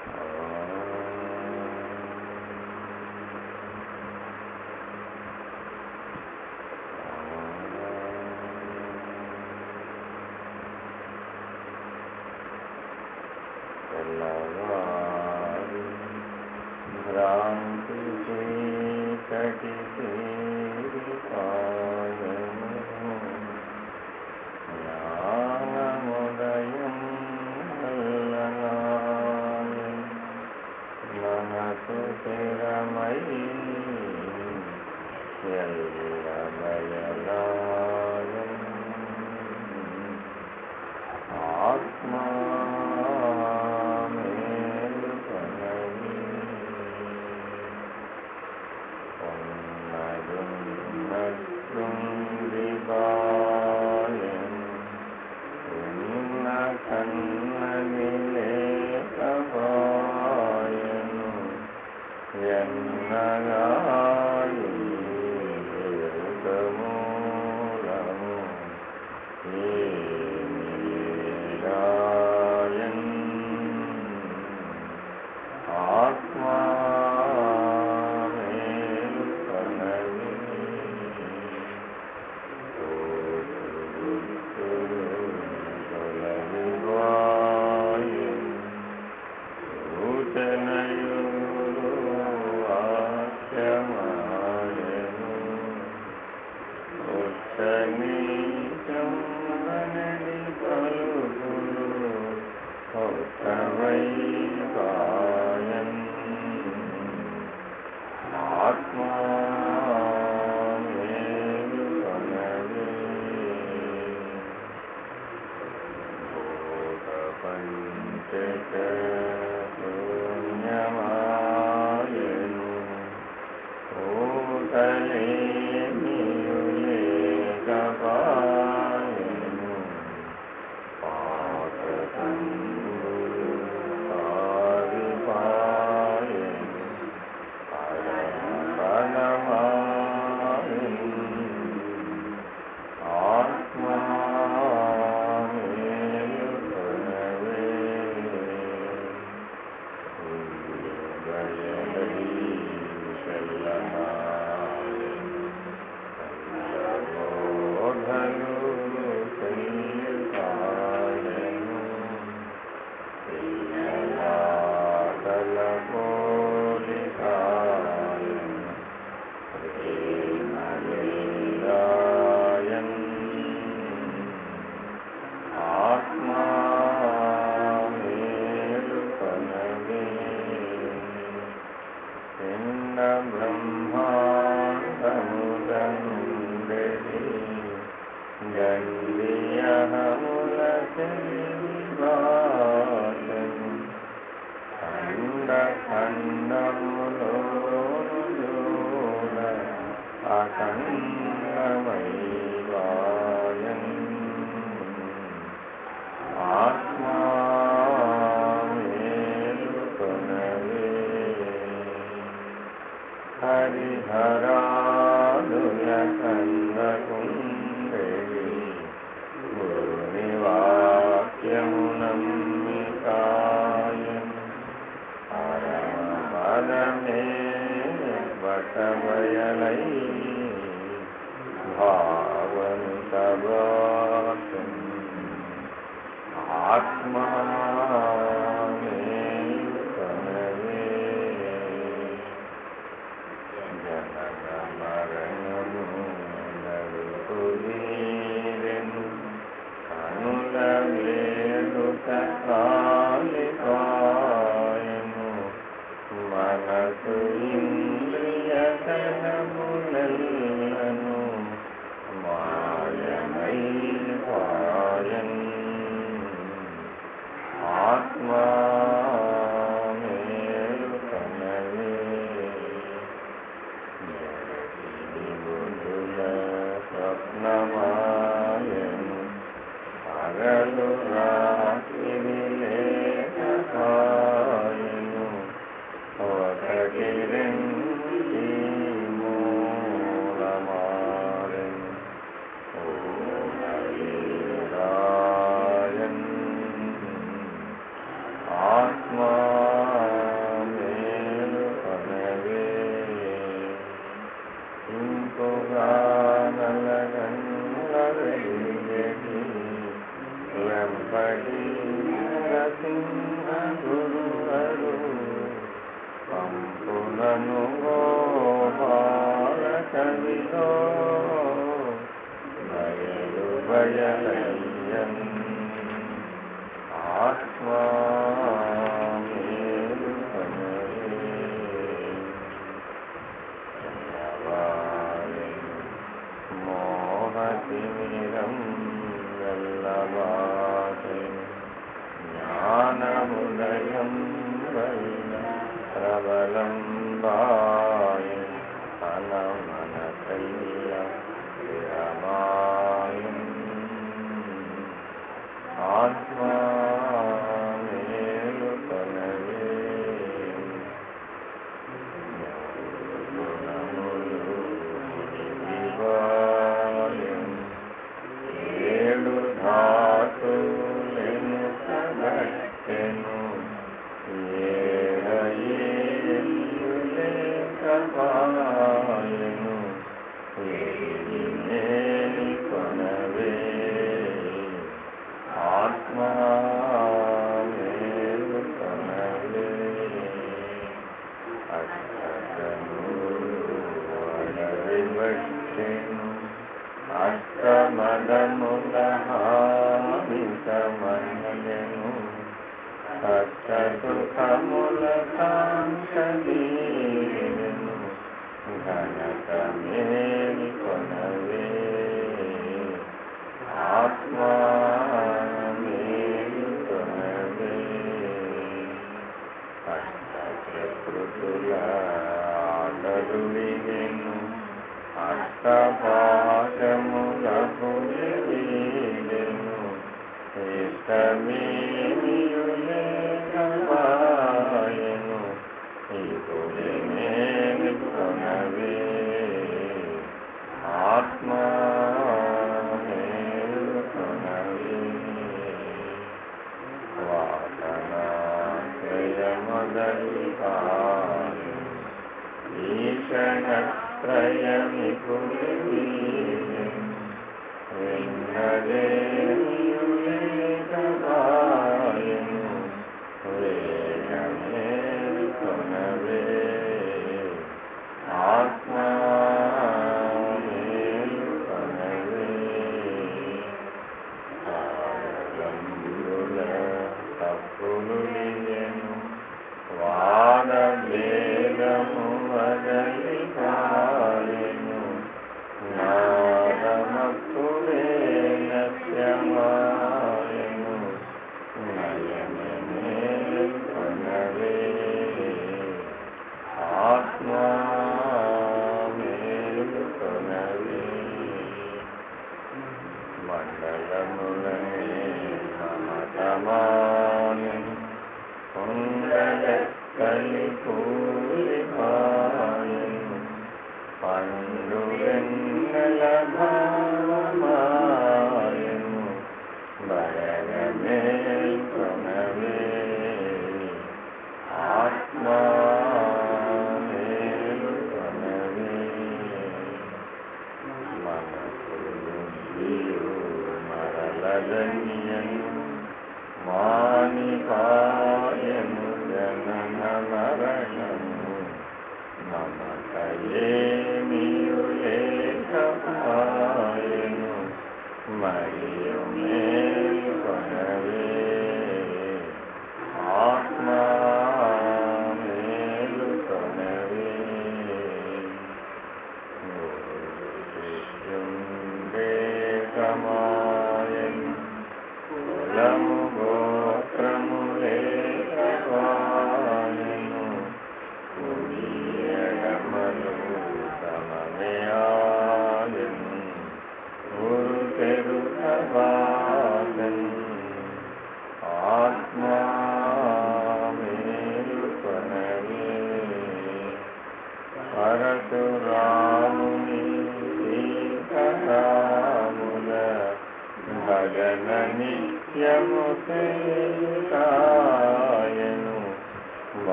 తెల్లవారి భ్రాంతి చీకటి తీరిపాయను, జ్ఞానముదయం వల్లనాయను, మనసు స్థిరమై ఎల్ల బయలాయను. ఆత్మ మను గోపాల కవిలో బయలు బయలయ్యన్ ఆత్మా మోహతిమిరం జ్ఞానముదయం వల్ల ప్రబలం వాయ అనమనకయ్య స్థిరమాయం ఆత్మా మేలుకొనవే గుణములు దివాయం ఏడు ధాతులెను కగట్టెను ఏడయేయులేకపాయను ఏడినేని కొనవే ఆత్మా మేలుకొనవే అష్టకనులు అడవివట్టెను అష్టమదముల హామికమనలెను అష్టసుఖముల కాంక్షలీలెను ఘనతమేని కొనవే ఆత్మా మేలుకొనవే అష్టప్రకృతుల ఆటలులిగెను అష్టపాశములకు వీడెను ఇష్టమేమియులేకపాయెను ఇప్పుడేమేమి కొనవే ఆత్మా మేలుకొనవే వాసనాశ్రయమదలిపాయెను ఈషణత్రయమిపుడీయెను విన్నదేయులేకపాయెను వేగమేలు కొనవే ఆత్మా మేలుకొనవే కారణముల తప్పులులిగెను వాదభేదము వదలిపాయెను నాదమప్పుడే నశ్యమా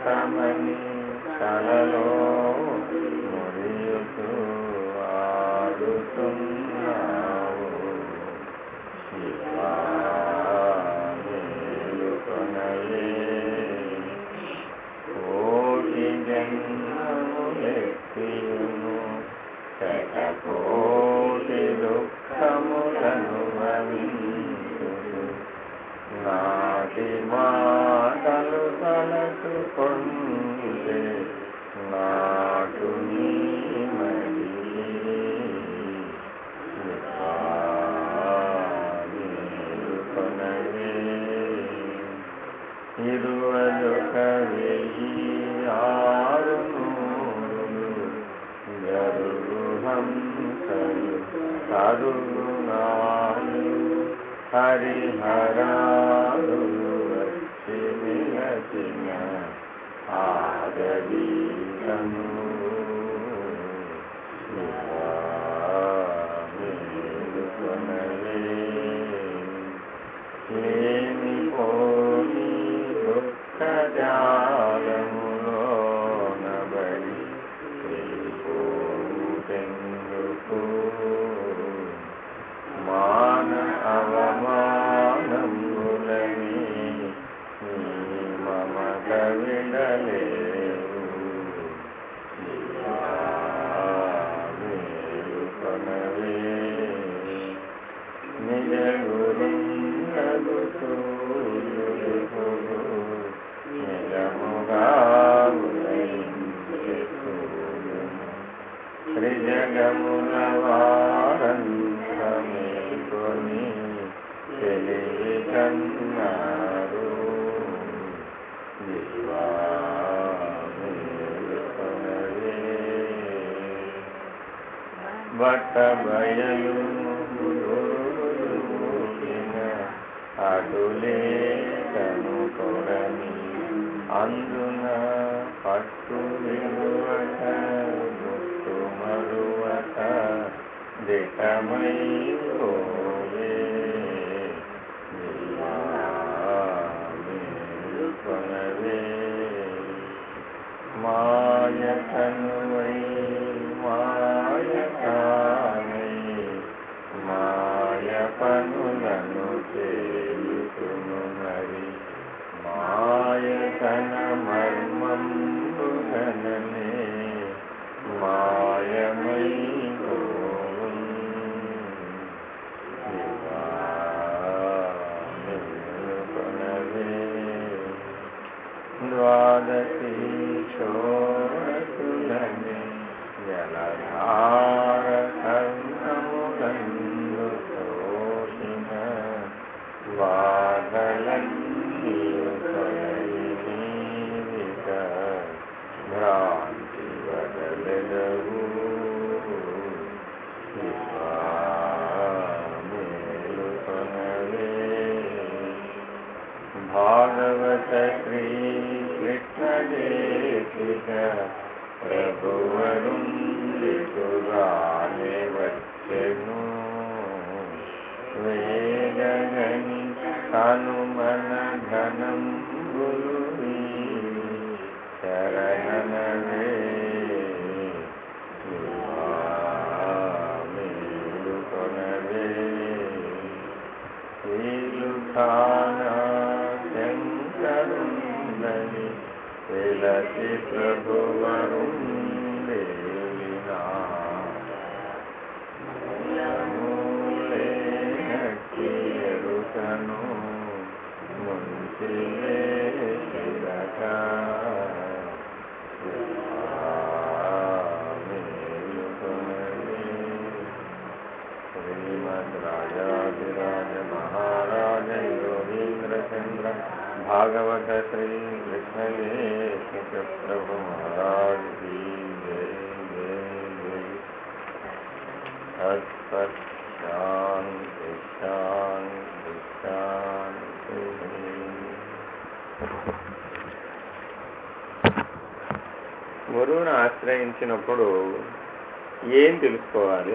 శాంతమని కలలో మురియుతూ ఆడుతున్నావు. శివా మేలుకొనవే, కోటి జన్మములెత్తియును శతకోటి దుఃఖములను భవించును. నాటి మాటలు తలచుకొంటే నాటు నీ మదికి. శివా మేలుకొనవే, ఇరువలుక వెయ్యి ఆరు నూరులు జరుగు హంసలు కరుగునాలు హరిహరాలు వచ్చి నిలచిన ఆగదీతను. శివా మేలుకొనవే, లేనిపోని దుఃఖజాలములోన బడి వెళ్ళిపోవుటెందుకు. మాన అవమానములని నీ మమత విడలేవు. శివా మేలుకొనవే, నిజ గురుండగు సూర్యుడు నిజముగా ఉదయించెను. త్రిజగముల వారంతమేకొని తెలివి కన్నారు. శివా మేలుకొనవే, బట్ట బయలు గురువున అటులే తను కొరని అందున పట్టు విలువక గుర్తు మరువక దిటమై పోవే. శివా మేలుకొనవే, మాయ తనువై మాయ కానై మాయ పనులను చేయుతును మరి. మాయ తన మర్మంబుగననే మాయమై పోవును. శివా మేలుకొనవే, ద్వాదశి షోడశులని జలధార కర్ణములందు తోసిన బాధలన్నీయు తొలగి నీవిక భ్రాంతి వదలెదవు. శివా మేలుకొనవే, భాగవత శ్రీ కృష్ణదేశిక ప్రభువరుండితుగానే వచ్చెను. వేగగని హనుమన ఘనంబులు వీరి శరణనవే. శివా మేలుకొనవే, శ్రీలుఖానా శంకరుందని విలసి ప్రభువరుండేలినా. మూలే నట్టి ఎరుకను ముంచిలే శిరక. మేలుకొనవే, శ్రీమద్ రాజాధిరాజ మహారాజ యోగీంద్ర చంద్ర భాగవత శ్రీ కృష్ణదేశిక ప్రభు మహారాజ్ की जय जय जय. तत्सत् शांति शांति शांति. గురువును ఆశ్రయించినప్పుడు ఏం తెలుసుకోవాలి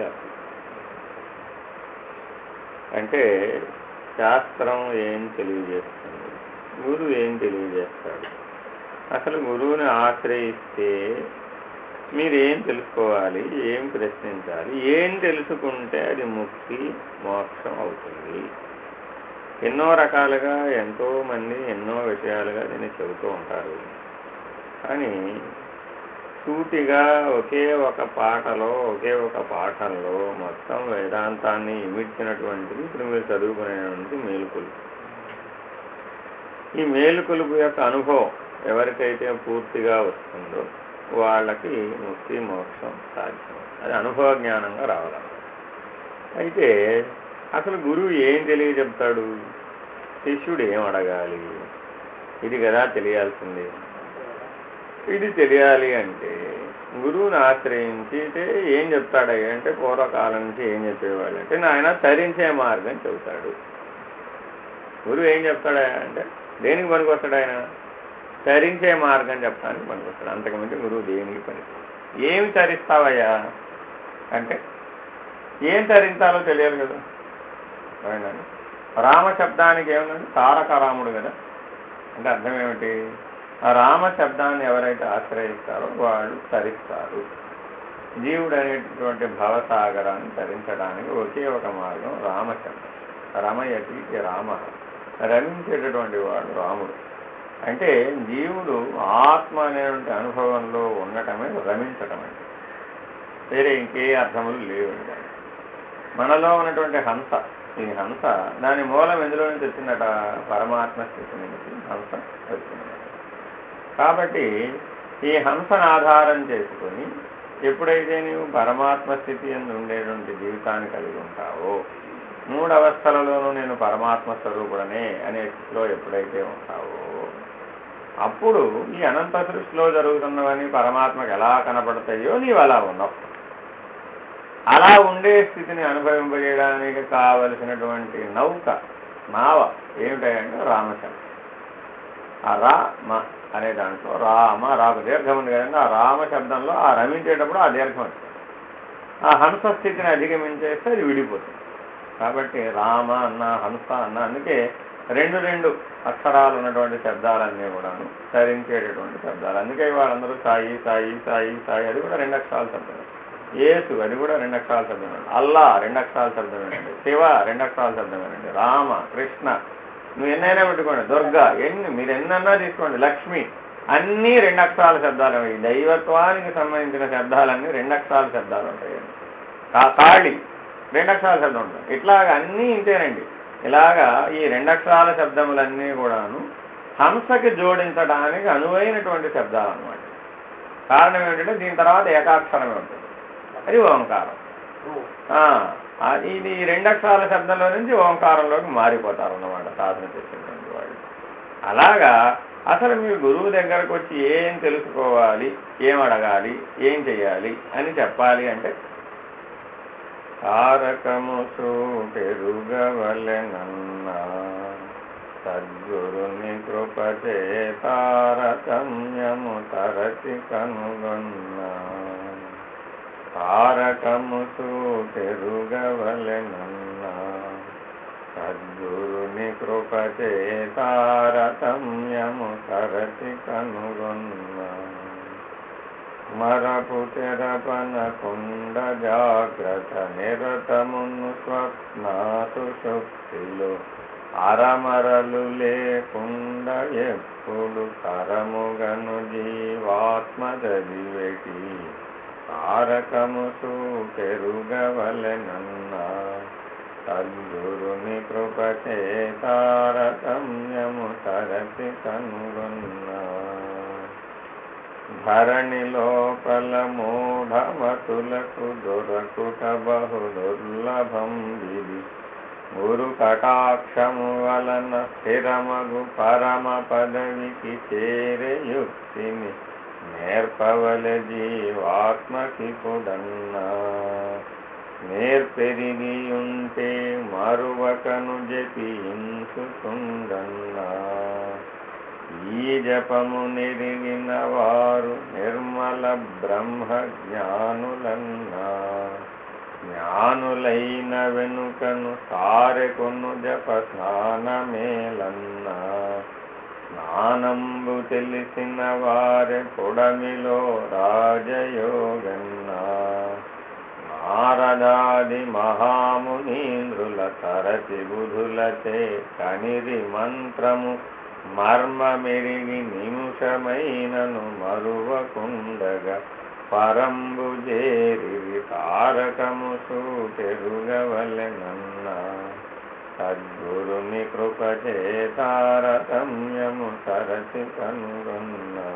అంటే శాస్త్రం ఏం తెలియజేస్తుంది, గురువు ఏం తెలియజేస్తాడు, అసలు గురువుని ఆశ్రయిస్తే మీరేం తెలుసుకోవాలి, ఏం ప్రశ్నించాలి, ఏం తెలుసుకుంటే అది ముక్తి మోక్షం అవుతుంది. ఎన్నో రకాలుగా ఎంతోమంది ఎన్నో విషయాలుగా దీన్ని చెబుతూ ఉంటారు. కానీ సూటిగా ఒకే ఒక పాటలో ఒకే ఒక పాఠంలో మొత్తం వేదాంతాన్ని ఇమిడ్చినటువంటిది ఇప్పుడు మీరు చదువుకునేటువంటి మేలుకొలుపు. ఈ మేలుకొలుపు యొక్క అనుభవం ఎవరికైతే పూర్తిగా వస్తుందో వాళ్ళకి ముక్తి మోక్షం సాధ్యం. అది అనుభవ జ్ఞానంగా రావాలి. అయితే అసలు గురువు ఏం తెలియజెప్తాడు, శిష్యుడు ఏం అడగాలి, ఇది కదా తెలియాల్సింది. ఇది తెలియాలి అంటే గురువుని ఆశ్రయించితే ఏం చెప్తాడయ్యా అంటే పూర్వకాలం నుంచి ఏం చెప్పేవాళ్ళు అంటే నాయన తరించే మార్గం చెబుతాడు. గురువు ఏం చెప్తాడా అంటే దేనికి పనికొస్తాడు, ఆయన తరించే మార్గం చెప్పడానికి పనికొస్తాడు. అంతకుమించి గురువు దేనికి పని. ఏమి తరిస్తావయ్యా అంటే ఏం తరించాలో తెలియాలి కదా. రామ శబ్దానికి ఏమన్నది తారక రాముడు కదా. అంటే అర్థం ఏమిటి, ఆ రామ శబ్దాన్ని ఎవరైతే ఆశ్రయిస్తారో వాళ్ళు తరిస్తారు. జీవుడు అనేటటువంటి భవసాగరాన్ని తరించడానికి ఒకే ఒక మార్గం రామశబ్దం. రమయతి రామ, రమించేటటువంటి వాడు రాముడు. అంటే జీవుడు ఆత్మ అనేటువంటి అనుభవంలో ఉండటమే రమించటం. అంటే వేరే ఇంకే అర్థములు లేవు. మనలో ఉన్నటువంటి హంస, ఈ హంస దాని మూలం ఎందులో నుంచి వచ్చిందట, పరమాత్మ స్థితి నుంచి హంస వచ్చిందట. కాబట్టి ఈ హంసను ఆధారం చేసుకొని ఎప్పుడైతే నీవు పరమాత్మ స్థితి ఎందు ఉండేటువంటి జీవితాన్ని కలిగి ఉంటావో, 3 అవస్థలలోనూ నేను పరమాత్మ స్వరూపుడనే అనే స్థితిలో ఎప్పుడైతే ఉంటావో అప్పుడు ఈ అనంత సృష్టిలో జరుగుతున్నవన్నీ పరమాత్మకు ఎలా కనపడతాయో నీవు అలా ఉన్నావు. అలా ఉండే స్థితిని అనుభవింపజేయడానికి కావలసినటువంటి నావ ఏమిటాయంటే రామశబ్దం. ఆ రామ అనే దాంట్లో రాకు దీర్ఘం ఉంది కదండి. ఆ రామ శబ్దంలో ఆ రమించేటప్పుడు ఆ దీర్ఘం వస్తుంది. ఆ హంస స్థితిని అధిగమించేస్తే అది విడిపోతుంది. కాబట్టి రామ అన్న హంస అన్న, అందుకే 2 అక్షరాలు ఉన్నటువంటి శబ్దాలన్నీ కూడాను తరించేటటువంటి శబ్దాలు. అందుకే వాళ్ళందరూ సాయి సాయి సాయి సాయి, అది కూడా 2 అక్షరాల శబ్దమే. యేసు, అది కూడా 2 అక్షరాల శబ్దమేనండి. అల్లా 2 అక్షరాల శబ్దమేనండి. శివ 2 అక్షరాల శబ్దమేనండి. రామ, కృష్ణ, నువ్వు ఎన్నైనా పెట్టుకోండి, దుర్గా, మీరు ఎన్నన్నా తీసుకోండి, లక్ష్మి, అన్నీ 2 అక్షరాల శబ్దాలు. ఈ దైవత్వానికి సంబంధించిన శబ్దాలన్నీ 2 అక్షరాల శబ్దాలు ఉంటాయండి. కాళి 2 అక్షరాల శబ్దం ఉంటుంది. ఇట్లాగా అన్నీ ఇంతేనండి. ఇలాగా ఈ 2 అక్షరాల శబ్దములన్నీ కూడాను హంసకి జోడించడానికి అనువైనటువంటి శబ్దాలు అన్నమాట. కారణం ఏమిటంటే దీని తర్వాత ఏకాక్షరమే ఉంటుంది, అది ఓంకారం. ఇది 2 అక్షరాల శబ్దంలో నుంచి ఓంకారంలోకి మారిపోతారు అన్నమాట సాధన చేసేటువంటి వాళ్ళు. అలాగా అసలు మీరు గురువు దగ్గరకు వచ్చి ఏం తెలుసుకోవాలి, ఏం అడగాలి, ఏం చెయ్యాలి అని చెప్పాలి అంటే తారకము చూపెరుగవలెనన్నా సద్గురుని కృపచే తారతమ్యము తరచి కనుగొన్నా. తారకము చూపెరుగవలెనన్నా సద్గురుని కృపచే తారతమ్యము తరచి కనుగొన్నా. మరపు తెరపనకుండ జాగ్రత్త నిరతమును స్వప్నాసు శక్తిలో అరమరలు లేకుండా ఎప్పుడు కరముగను జీవాత్మ చదివేటి. తారకము చూపెరుగవలెనన్నా సద్గురుని కృపచే తారతమ్యము తరచి కనుగొన్నా. ధరణి లోపల మూఢమతులకు దొరకుట బహు దుర్లభం విధి. గురు కటాక్షము వలన స్థిరమగు పరమ పదవికి చేరే యుక్తిని నేర్పవలె జీవాత్మకి కుడన్నా. నేర్పెరిగియుంటే మరువకను జపించుతుండన్నా. ఈ జపము నెరిగిన వారు నిర్మల బ్రహ్మ జ్ఞానులన్నా. జ్ఞానులైన వెనుకను సారెకొను జప స్నానమేలన్నా. స్నానంబు తెలిసిన వారె పొడమిలో రాజయోగన్నా నారదాది మహామునీంద్రుల తరచి బుధులచే కనిరి మంత్రము మర్మమెరిగి నిమిషమైనను మరువకుండగా పరంబు చేరి తారకము సూటెరుగవలెనన్నా సద్గురుని కృపచే తారతమ్యము తరచి కనుగొన్నా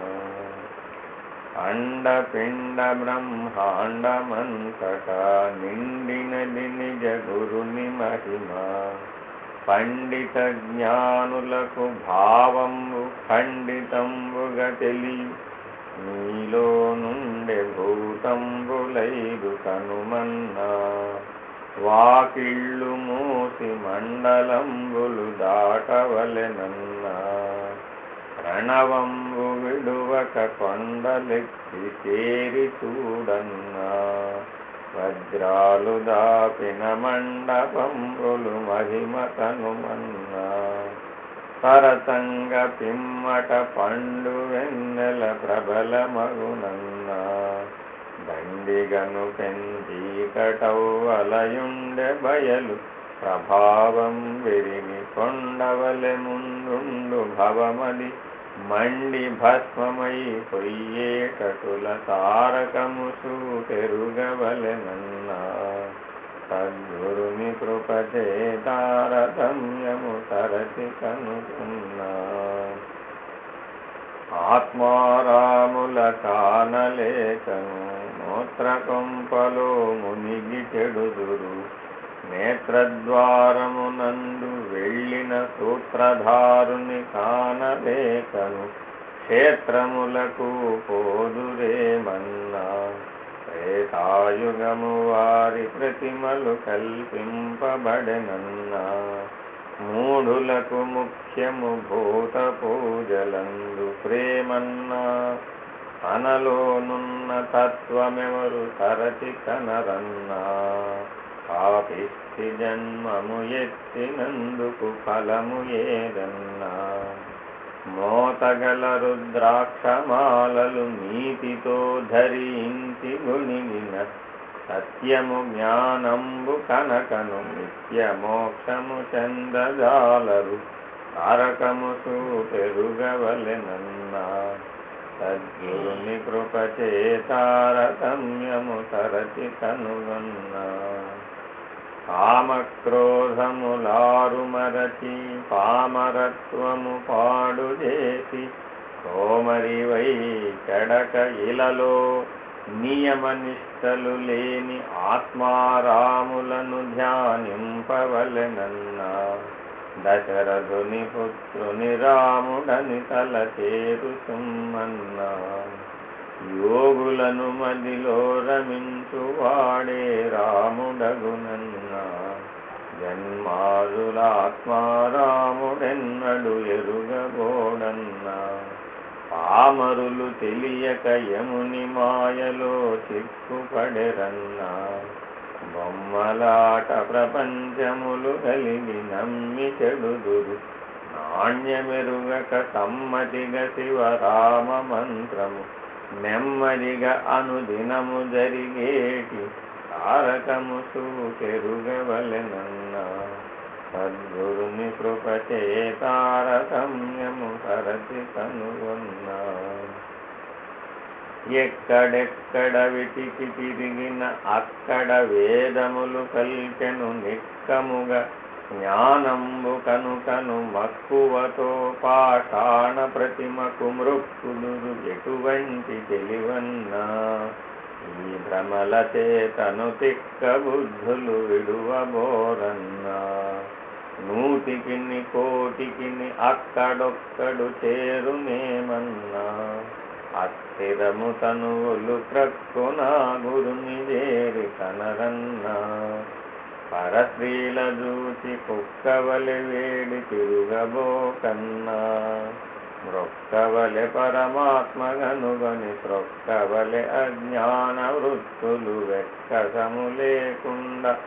అండపిండ బ్రహ్మాండమంతటా నిండినది నిజ గురుని మహిమ పండిత జ్ఞానులకు భావంబు ఖండితంబుగా తెలియు నీలో నుండే భూతంబులైదు కనుమన్నా వాకిళ్ళు మూసి మండలంబులు దాటవలెనన్నా ప్రణవంబు విడువక కొండలెక్కి చేరి చూడన్నా వజ్రాలు దాపిన మండపంబులు మహిమ కనుమన్నా పరతంగ పిమ్మట పండు వెన్నెల ప్రబల మగునన్నా దండిగను పెంచీకటౌవలయుండె బయలు ప్రభావం విరిగి కొండవలె ముందుండు భవమది మండి భస్మమై పొయ్యేటటుల తారకము సూటెరుగవలెనన్నా సద్గురుని కృపచే తారతమ్యము తరచి కనుకున్నా ఆత్మారాముల కానలేకను మూత్రకొంపలో మునిగి చెడుదురు నేత్రద్వారమునందు వెళ్ళిన సూత్రధారుని కానలేకను క్షేత్రములకు పోదురేమన్నా త్రేతాయుగము వారి ప్రతిమలు కల్పింపబడెనన్నా మూఢులకు ముఖ్యము భూత పూజలందు ప్రేమన్నా అనలోనున్న తత్వమెవరు తరచి కనరన్నా పాపిష్టి జన్మము ఎత్తినందుకు ఫలము ఏదన్నా మోతగల రుద్రాక్షమాలలు నీతితో ధరించి గుణిగిన సత్యము జ్ఞానంబు కనకను నిత్య మోక్షము చందజాలరు తారకము సూటెరుగవలెనన్నా సద్గురుని కృపచే తారతమ్యము తరచి కనుగొన్నా కామక్రోధములారు మరచి పామరత్వము పాడు చేసి సోమరివై చెడక ఇలలో నియమనిష్టలు లేని ఆత్మారాములను ధ్యానింపవలెనన్నా దశరథుని పుత్రుని రాముడని తలచేరు సుమ్మన్నా యోగులను మదిలో రమించువాడే రాముడగునన్నా జన్మాదులాత్మారాముడెన్నడు ఎరుగబోడన్నా పామరులు తెలియక యముని మాయలో చిక్కుపడెరన్నా బొమ్మలాట ప్రపంచములు కలిగి నమ్మి చెడుదురు నాణ్యమెరుగక సమ్మతిగా శివరామ మంత్రము నెమ్మదిగా అనుదినము జరిగేటి తారకము సూటెరుగవలెనన్నా సద్గురుని కృపచే తారతమ్యము తరచి కనుగొన్నా ఎక్కడెక్కడ విటికి తిరిగిన అక్కడ వేదములు కల్పెను నిక్కముగా జ్ఞానంబు కనుకను మక్కువతో పాషాణ ప్రతిమకు మృక్కుదురు ఎటువంటి తెలివన్నా ఈ భ్రమల చేతను తిక్క బుద్ధులు విడువబోరన్నా నూటికిని కోటికిని అక్కడొక్కడు చేరునేమన్నా అస్థిరము తనువులు ప్రక్కున గురుని చేరి కనరన్నా పరశ్రీల చూచి కుక్కవలె వేడి తిరుగబోకన్నా మ్రొక్కవలె పరమాత్మగనుగని త్రొక్కవలె అజ్ఞాన వృత్తులు వెక్కసము లేకుండా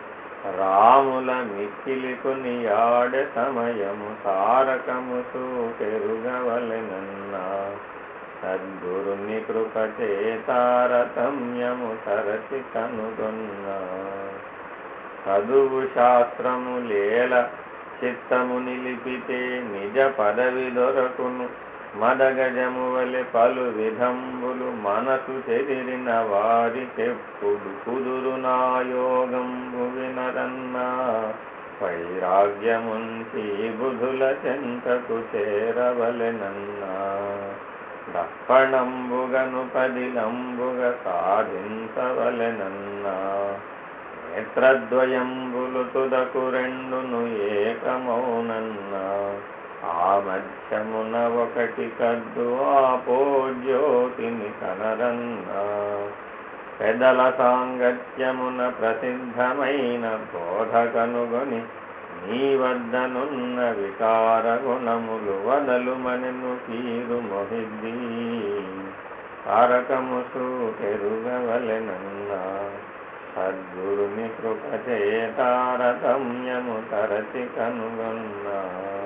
రాముల మిక్కిలి కొనియాడే సమయము తారకము సూటెరుగవలెనన్నా సద్గురుని కృపచే తారతమ్యము తరచి కనుగొన్నా చదువు శాస్త్రము లేల చిత్తము నిలిపితే నిజ పదవి దొరకును మదగజము వలె పలు విధంబులు మనసు చెదిరిన వారికెప్పుడు కుదురునా యోగంబు వినరన్నా వైరాగ్యముంచి బుధుల చెంతకు చేరవలెనన్నా దప్పణంబుగను పదిలంబుగ సాధించవలెనన్నా నేత్రద్వయంబులు తుదకు రెండును ఏకమౌనన్నా ఆ మధ్యమున ఒకటి కద్దు ఆపో జ్యోతిని కనరన్నా పెదల సాంగత్యమున ప్రసిద్ధమైన బోధ కనుగొని నీ వద్దనున్న వికార గుణములు వదలుమనెను కీరు మొహిద్దీ తారకము సూటెరుగవలెనన్నా సద్గురుని కృపచే తారతమ్యము తరచి కనుగొన్నా.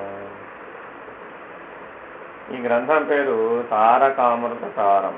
ఈ గ్రంథం పేరు తారకామృత సారం.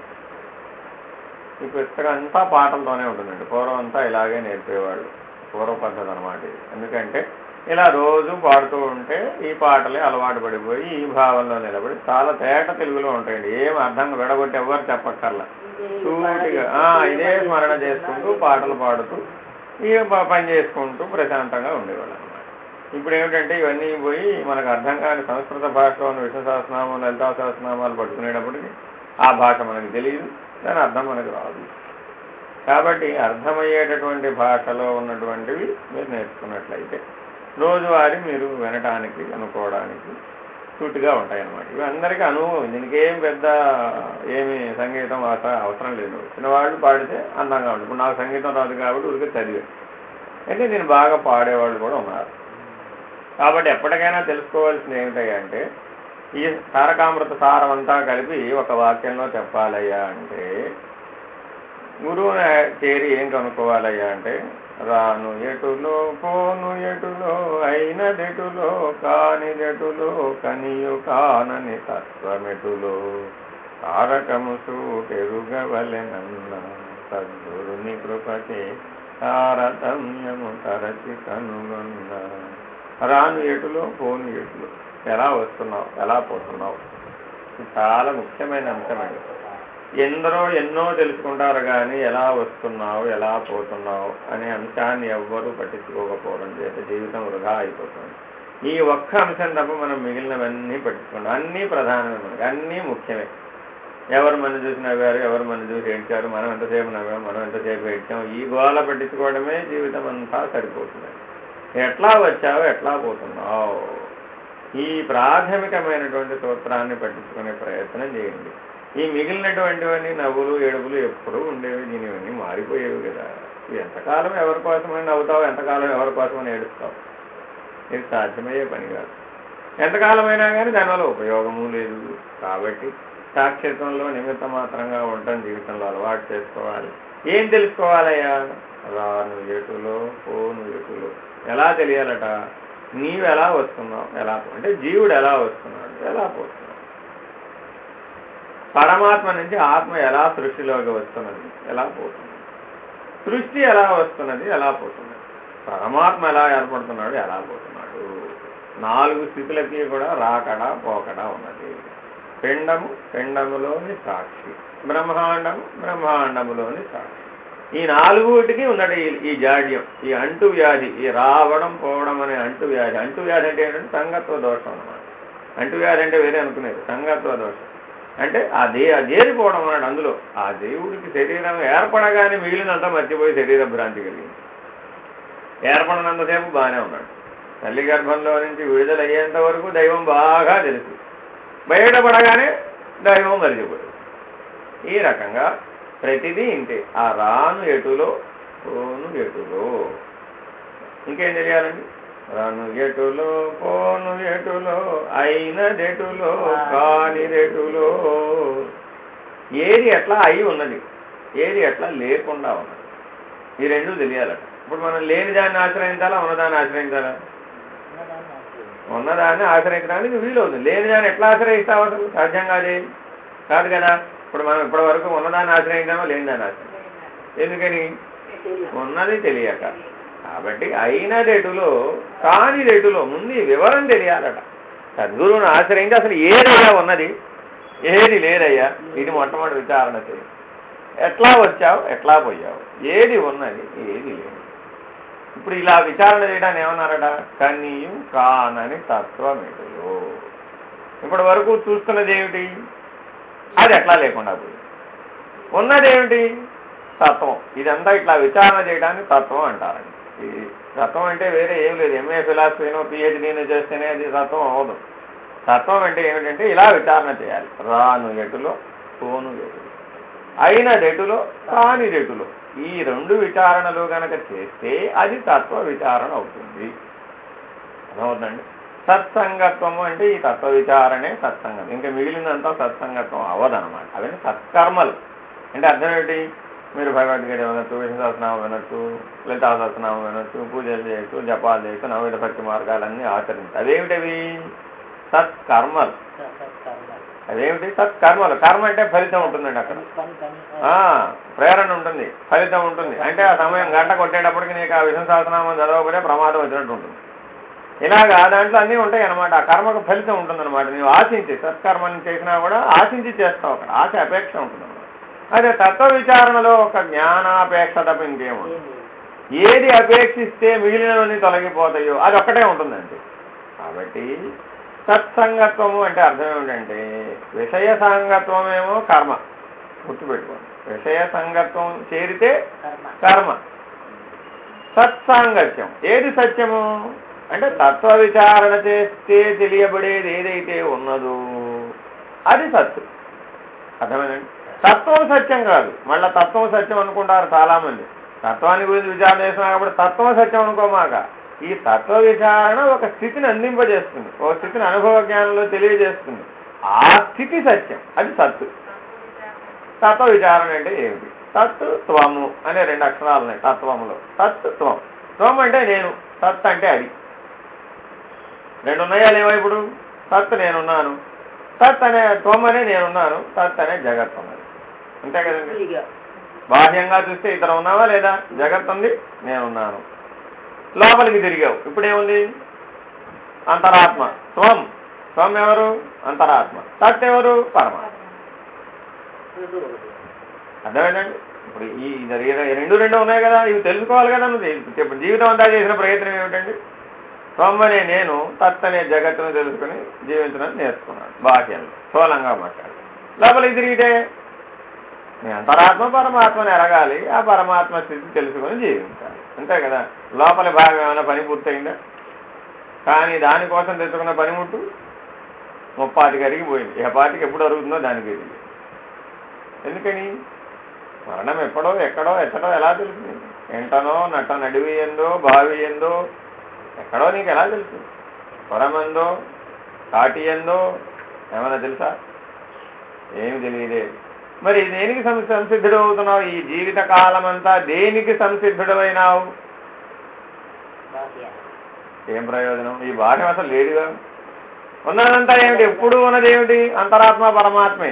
ఈ పుస్తకం అంతా పాటలతోనే ఉంటుందండి. పూర్వం అంతా ఇలాగే నేర్పేవాళ్ళు, పూర్వ పద్ధతి అన్నమాట ఇది. ఎందుకంటే ఇలా రోజు పాడుతూ ఉంటే ఈ పాటలే అలవాటు పడిపోయి ఈ భావంలో నిలబడి చాలా తేట తెలుగులో ఉంటాయండి. ఏం అర్థం విడగొట్టి ఎవరు చెప్పక్కర్లా, సూటిగా ఇదే స్మరణ చేసుకుంటూ పాటలు పాడుతూ ఈ పని చేసుకుంటూ ప్రశాంతంగా ఉండేవాళ్ళు అన్నమాట. ఇప్పుడు ఏమిటంటే ఇవన్నీ పోయి మనకు అర్థం కాని సంస్కృత భాషలో ఉన్న విష్ణు సహస్రనామం, లలితా సహస్రనామాలు పట్టుకునేటప్పటికి ఆ భాష మనకు తెలియదు, దాని అర్థం మనకు రాదు. కాబట్టి అర్థమయ్యేటటువంటి భాషలో ఉన్నటువంటివి మీరు నేర్చుకున్నట్లయితే రోజువారీ మీరు వినటానికి అనుకోవడానికి సూటిగా ఉంటాయన్నమాట. ఇవి అందరికీ అనుభవం, దీనికేం పెద్ద ఏమి సంగీతం అవసరం లేదు. చిన్నవాళ్ళు పాడితే అందంగా ఉంటుంది. ఇప్పుడు నాకు సంగీతం రాదు కాబట్టి ఊరికే చదివే, అంటే నేను బాగా పాడేవాళ్ళు కూడా ఉన్నారు. కాబట్టి ఎప్పటికైనా తెలుసుకోవాల్సింది ఏమిటంటే ఈ తారకామృత సారం అంతా కలిపి ఒక వాక్యంలో చెప్పాలయ్యా అంటే గురువుని చేరి ఏం కనుక్కోవాలయ్యా అంటే రాను ఎటులో పోను ఎటులో అయినదెటులో కానిదెటులో కనియు కానని తత్వమెటులో తారకము సూటెరుగవలెనన్నా సద్గురుని కృపచే తారతమ్యము తరచి కనుగొన్నా. రాను ఎటులో పోను ఎటులో, ఎలా వస్తున్నావు ఎలా పోతున్నావు, ఇది చాలా ముఖ్యమైన అంశమండి. ఎందరో ఎన్నో తెలుసుకుంటారు కానీ ఎలా వస్తున్నావు ఎలా పోతున్నావు అనే అంశాన్ని ఎవ్వరూ పట్టించుకోకపోవడం చేత జీవితం వృధా అయిపోతుంది. ఈ ఒక్క అంశం తప్ప మనం మిగిలినవన్నీ పట్టించుకుంటాం. అన్నీ ప్రధానమే, మనకి అన్నీ ముఖ్యమే. ఎవరు మన చూసి నవ్వారు, ఎవరు మన చూసి ఏడ్చారు, మనం ఎంతసేపు నవ్వాము, మనం ఎంతసేపు ఏడ్చాము, ఈ గోళ పట్టించుకోవడమే జీవితం అంతా సరిపోతుంది. ఎట్లా వచ్చావు ఎట్లా పోతున్నావు, ఈ ప్రాథమికమైనటువంటి సూత్రాన్ని పట్టించుకునే ప్రయత్నం చేయండి. ఈ మిగిలినటువంటివన్నీ నవ్వులు ఏడుపులు ఎప్పుడూ ఉండేవి, దీనివన్నీ మారిపోయేవి కదా. ఎంతకాలం ఎవరి కోసమని నవ్వుతావు, ఎంతకాలం ఎవరి కోసమని ఏడుస్తావు, ఇది సాధ్యమయ్యే పని కాదు. ఎంతకాలమైనా కానీ దానివల్ల ఉపయోగము లేదు. కాబట్టి సాక్షిత్వంలో నిమిత్త మాత్రంగా ఉండటం జీవితంలో అలవాటు చేసుకోవాలి. ఏం తెలుసుకోవాలయ్యా, రాను ఎటులో పోను ఎటులో, ఎలా తెలియాలట, నీవు ఎలా వస్తున్నావు ఎలా అంటే జీవుడు ఎలా వస్తున్నాడు ఎలా పోతున్నాడు, పరమాత్మ నుంచి ఆత్మ ఎలా సృష్టిలోకి వస్తున్నది ఎలా పోతుంది, సృష్టి ఎలా వస్తున్నది ఎలా పోతున్నది, పరమాత్మ ఎలా ఏర్పడుతున్నాడు ఎలా పోతున్నాడు. 4 స్థితులకి కూడా రాకడా పోకడా ఉన్నది. పిండము పిండములోని సాక్షి, బ్రహ్మాండము బ్రహ్మాండములోని సాక్షి. ఈ 4టికి ఉన్నది ఈ జాడ్యం, ఈ అంటు వ్యాధి, ఈ రావడం పోవడం అనే అంటు వ్యాధి. అంటు వ్యాధి అంటే ఏంటంటే సంగత్వ దోషం అన్నమాట. అంటు వ్యాధి అంటే వేరే అనుకునేది, సంగత్వ దోషం అంటే చేరిపోవడం అన్నాడు. అందులో ఆ దేవుడికి శరీరం ఏర్పడగానే మిగిలినంతా మర్చిపోయి శరీర భ్రాంతి కలిగింది. ఏర్పడినంతసేపు బాగానే ఉన్నాడు. తల్లి గర్భంలో నుంచి విడుదలయ్యేంత వరకు దైవం బాగా తెలుసు, బయటపడగానే దైవం మరిచిపోయాడు. ఈ రకంగా ప్రతిదీ ఇంతే. ఆ రాను ఎటులో పోను ఎటులో, ఇంకేం తెలియాలండి, రాను ఎటులో పోను ఎటులో అయినదెటులో కానిదెటులో. ఏది ఎట్లా అయి ఉన్నది, ఏది ఎట్లా లేకుండా ఉన్నది, ఈ 2 తెలియాలట. ఇప్పుడు మనం లేని దాన్ని ఆశ్రయించాలా, ఉన్నదాన్ని ఆశ్రయించాలా? ఉన్నదాన్ని ఆశ్రయించడానికి వీలవుతుంది. లేని దాన్ని ఎట్లా ఆశ్రయిస్తావు? అసలు సాధ్యం కాదు కదా. ఇప్పుడు మనం ఇప్పటి వరకు ఉన్నదాన్ని ఆశ్రయించామో లేని దాన్ని ఆశ్రయించాం. ఎందుకని? ఉన్నది తెలియక. కాబట్టి అయినదెటులో కానిదెటులో ముందు వివరం తెలియాలట. సద్గురువును ఆశ్రయించి అసలు ఏదయ్యా ఉన్నది, ఏది లేదయ్యా, ఇది మొట్టమొదటి విచారణ చేయి. ఎట్లా వచ్చావు, ఎట్లా పోయావు, ఏది ఉన్నది, ఏది లేదు. ఇప్పుడు ఇలా విచారణ చేయడానికి ఏమన్నారట? కనీయం కానని తత్వమేటో. ఇప్పటి వరకు చూస్తున్నది ఏమిటి? అది ఎట్లా లేకుండా పోయింది. ఉన్నదేమిటి? తత్వం. ఇదంతా ఇట్లా విచారణ చేయడానికి తత్వం అంటారండి. ఈ తత్వం అంటే వేరే ఏం లేదు. ఎంఏ ఫిలాసఫీనో పిహెచ్డీనో చేస్తేనే అది తత్వం అవదు. తత్వం అంటే ఏమిటంటే ఇలా విచారణ చేయాలి. రాను ఎటులో, పోను ఎటులో, అయినదెటులో, కానిదెటులో, ఈ రెండు విచారణలు గనక చేస్తే అది తత్వ విచారణ అవుతుంది. అర్థమవుతుందండి? సత్సంగత్వము అంటే ఈ తత్వ విచారణే సత్సంగం. ఇంకా మిగిలినంతా సత్సంగత్వం అవ్వదనమాట. అవన్నీ సత్కర్మలు. అంటే అర్థం ఏమిటి? మీరు భగవద్గీత వినొచ్చు, విష్ణు సహస్రనామం వినొచ్చు, లలితా సహస్రనామం వినొచ్చు, పూజలు చేయొచ్చు, జపాలు చేయొచ్చు, నవవిధ భక్తి మార్గాలన్నీ ఆచరించు. అదేమిటవి? సత్కర్మలు. అదేమిటి? సత్కర్మలు. కర్మ అంటే ఫలితం ఉంటుందండి. అక్కడ ప్రేరణ ఉంటుంది, ఫలితం ఉంటుంది. అంటే ఆ సమయం గంట కొట్టేటప్పటికి నీకు ఆ విష్ణు సహస్రనామం చదవకపోతే ప్రమాదం వచ్చినట్టు ఉంటుంది. ఇలాగా దాంట్లో అన్నీ ఉంటాయి అన్నమాట. ఆ కర్మకు ఫలితం ఉంటుందన్నమాట. నువ్వు ఆశించి సత్కర్మని చేసినా కూడా ఆశించి చేస్తావు. అక్కడ ఆశ అపేక్ష ఉంటుందన్నమాట. అదే తత్వ విచారణలో ఒక జ్ఞానాపేక్ష తప్ప ఇంకేముంటుంది. ఏది అపేక్షిస్తే మిగిలినవన్నీ తొలగిపోతాయో అది ఒక్కటే ఉంటుందండి. కాబట్టి సత్సంగత్వము అంటే అర్థం ఏమిటంటే విషయ సంగత్వమేమో కర్మ. గుర్తుపెట్టుకోండి. విషయ సంగత్వం చేరితే కర్మ. సత్సాంగత్యం ఏది సత్యము అంటే తత్వ విచారణ చేస్తే తెలియబడేది ఏదైతే ఉన్నదో అది సత్తు. అర్థమేనండి? తత్వం సత్యం కాదు. మళ్ళీ తత్వం సత్యం అనుకుంటారు చాలామంది. తత్వాన్ని గురించి విచారణ చేస్తున్నారు కాబట్టి తత్వం సత్యం అనుకోమాక. ఈ తత్వ విచారణ ఒక స్థితిని అందింపజేస్తుంది, ఒక స్థితిని అనుభవ జ్ఞానంలో తెలియజేస్తుంది. ఆ స్థితి సత్యం, అది సత్తు. తత్వ విచారణ అంటే ఏమిటి? తత్ త్వము అనే రెండు అక్షరాలు ఉన్నాయి తత్వములో. తత్ త్వం. త్వం అంటే నేను, తత్ అంటే అది. రెండు ఉన్నాయా లేవా? ఇప్పుడు తత్ నేనున్నాను, తత్ అనే త్వం అనే నేనున్నాను, తత్ అనే జగత్ ఉన్నది. అంతే కదండి. బాహ్యంగా చూస్తే ఇతర ఉన్నావా లేదా? జగత్ ఉంది, నేనున్నాను. లోపలికి తిరిగావు, ఇప్పుడేముంది? అంతరాత్మ. త్వం. త్వం ఎవరు? అంతరాత్మ. తత్ ఎవరు? పరమాత్మ. అర్థమైందండి? ఇప్పుడు ఈ రెండు ఉన్నాయి కదా, ఇవి తెలుసుకోవాలి కదా. నువ్వు జీవితం అంతా చేసిన ప్రయత్నం ఏమిటండి? త్వం అనే నేను, తత్ అనే జగత్తును తెలుసుకుని జీవించడం నేర్చుకున్నాను బాహ్యంలో, స్థూలంగా మాట్లాడి. లోపలికి తిరిగితే నీ అంతరాత్మ పరమాత్మని ఎరగాలి, ఆ పరమాత్మ స్థితి తెలుసుకొని జీవించాలి. అంతే కదా. లోపలి భాగం ఏమైనా పని పూర్తయిందా? కానీ దానికోసం తెచ్చుకున్న పనిముట్టు 30 కరిగిపోయింది. ఏ పాటికి ఎప్పుడు అరుగుతుందో దానికి తెలియదు. ఎందుకని? మరణం ఎప్పుడో ఎక్కడో ఎచ్చటో ఎలా తెలుస్తుంది? ఎంటనో నట్ట నడివి ఎందో బావి ఎందో ఎక్కడో నీకు ఎలా తెలుస్తుంది? పొరమందో కాటి ఎందో ఏమైనా తెలుసా? ఏమి తెలియదే. మరి దేనికి సంసిద్ధుడు అవుతున్నావు? ఈ జీవిత కాలం అంతా దేనికి సంసిద్ధుడమైనావు? ఏం ప్రయోజనం? ఈ బాహ్యం అసలు లేదుగా. ఉన్నదంతా ఏమిటి? ఎప్పుడు ఉన్నది ఏమిటి? అంతరాత్మ పరమాత్మే.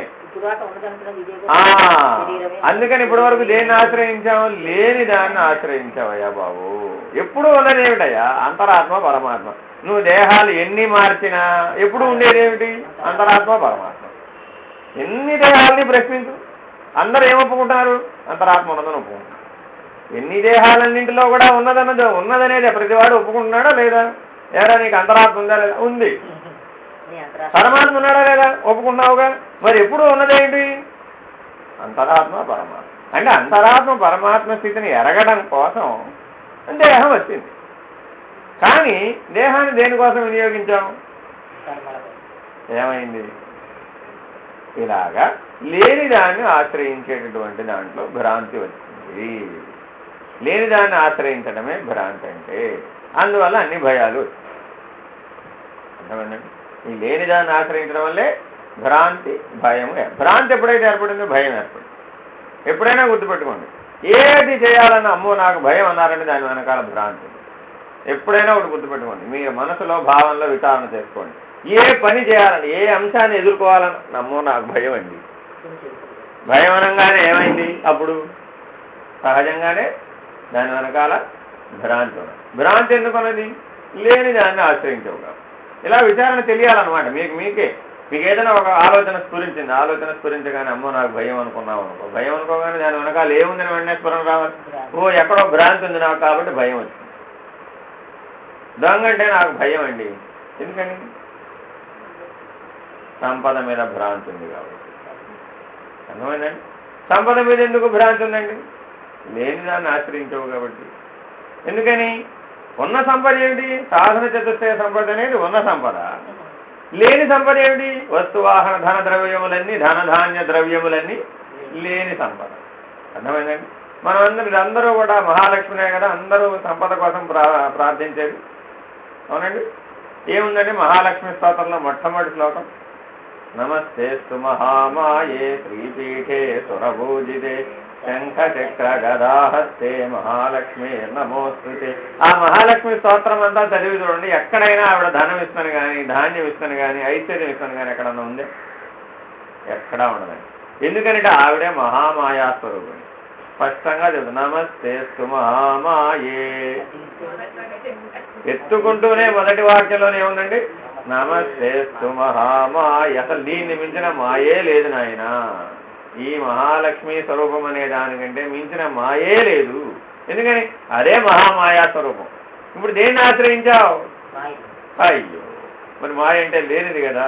అందుకని ఇప్పటి వరకు దేన్ని ఆశ్రయించావు? లేని దాన్ని ఆశ్రయించావయ్యా బాబు. ఎప్పుడు ఉన్నది ఏమిటయ్యా? అంతరాత్మ పరమాత్మ. నువ్వు దేహాలు ఎన్ని మార్చినా ఎప్పుడు ఉండేదేమిటి? అంతరాత్మ పరమాత్మ. ఎన్ని దేహాలని ప్రశ్నించు, అందరూ ఏమొప్పుకుంటారు? అంతరాత్మ ఉన్నదని ఒప్పుకుంటారు. ఎన్ని దేహాలన్నింటిలో కూడా ఉన్నదనేది ప్రతివాడు ఒప్పుకుంటున్నాడా లేదా? ఏడా నీకు అంతరాత్మ ఉందా లేదా? ఉంది. పరమాత్మ ఉన్నాడా లేదా? ఒప్పుకున్నావుగా. మరి ఎప్పుడు ఉన్నదేంటి? అంతరాత్మ పరమాత్మ. అంటే అంతరాత్మ పరమాత్మ స్థితిని ఎరగడం కోసం దేహం వచ్చింది. కానీ దేహాన్ని దేనికోసం వినియోగించాం? ఏమైంది? ఇలాగా లేని దాన్ని ఆశ్రయించేటటువంటి దాంట్లో భ్రాంతి వచ్చింది. లేని దాన్ని ఆశ్రయించడమే భ్రాంతి అంటే. అందువల్ల అన్ని భయాలు వచ్చాయి. అర్థమైందండి? ఈ లేని దాన్ని ఆశ్రయించడం వల్లే భ్రాంతి, భయం. భ్రాంతి ఎప్పుడైతే ఏర్పడిందో భయం ఏర్పడింది. ఎప్పుడైనా గుర్తుపెట్టుకోండి, ఏది చేయాలన్న అమ్మో నాకు భయం అన్నారంటే దాని వెనకాల భ్రాంతి. ఎప్పుడైనా ఒకటి గుర్తుపెట్టుకోండి, మీ మనసులో భావనలో విచారణ చేసుకోండి. ఏ పని చేయాలని, ఏ అంశాన్ని ఎదుర్కోవాలని, అమ్మో నాకు భయం అండి. భయం అనగానే ఏమైంది? అప్పుడు సహజంగానే దాని వెనకాల భ్రాంతి ఉన్నది. భ్రాంతి ఎందుకు అన్నది? లేని దాన్ని ఆశ్రయించవుగా. ఇలా విచారణ తెలియాలన్నమాట. మీకు ఏదైనా ఒక ఆలోచన స్ఫురించింది, ఆలోచన స్ఫురించగానే అమ్మో నాకు భయం అనుకున్నావు అనుకో, భయం అనుకోగానే దాని వెనకాల ఏముందని వెంటనే స్ఫురణ రావాలి. ఓ ఎక్కడో భ్రాంతి ఉంది నాకు కాబట్టి భయం వచ్చింది. దొంగ అంటే నాకు భయం అండి. ఎందుకని? సంపద మీద భ్రాంతి ఉంది కాబట్టి. అర్థమైందండి? సంపద మీద ఎందుకు భ్రాంతి ఉందండి? లేని దాన్ని ఆశ్రయించవు కాబట్టి. ఎందుకని? ఉన్న సంపద ఏమిటి? సాధన చతుష్టయ సంపద అనేది ఉన్న సంపద. లేని సంపద ఏమిటి? వస్తువాహన ధన ద్రవ్యములన్నీ, ధనధాన్య ద్రవ్యములన్నీ లేని సంపద. అర్థమైందండి? అందరూ కూడా మహాలక్ష్మినే కదా అందరూ సంపద కోసం ప్రార్థించేది. అవునండి? ఏముందండి మహాలక్ష్మి స్తోత్రంలో మొట్టమొదటి శ్లోకం? నమస్తేస్తు మహామాయే శ్రీపీఠే సురభూజితే శంఖ చక్ర గదాహస్తే మహాలక్ష్మి నమోస్తుతే. ఆ మహాలక్ష్మి స్తోత్రం అంతా చదివి చూడండి. ఎక్కడైనా ఆవిడ ధనం ఇస్తాను కానీ, ధాన్యం ఇస్తాను కానీ, ఐశ్వర్యం ఇస్తాను కానీ ఎక్కడన్నా ఉంది? ఎక్కడా ఉండదండి. ఎందుకంటే ఆవిడే మహామాయా స్వరూపిణి. స్పష్టంగా చెబుతుంది నమస్తేస్తు మహామాయే. ఎత్తుకుంటూనే మొదటి వాక్యంలోనే ఏముందండి? నమస్తేస్తు మహామాయ. అసలు దీన్ని మించిన మాయే లేదు నాయన. ఈ మహాలక్ష్మి స్వరూపం అనే దానికంటే మించిన మాయే లేదు. ఎందుకని? అదే మహామాయా స్వరూపం. ఇప్పుడు దేన్ని ఆశ్రయించావు? అయ్యో, మరి మాయ అంటే లేనిది కదా.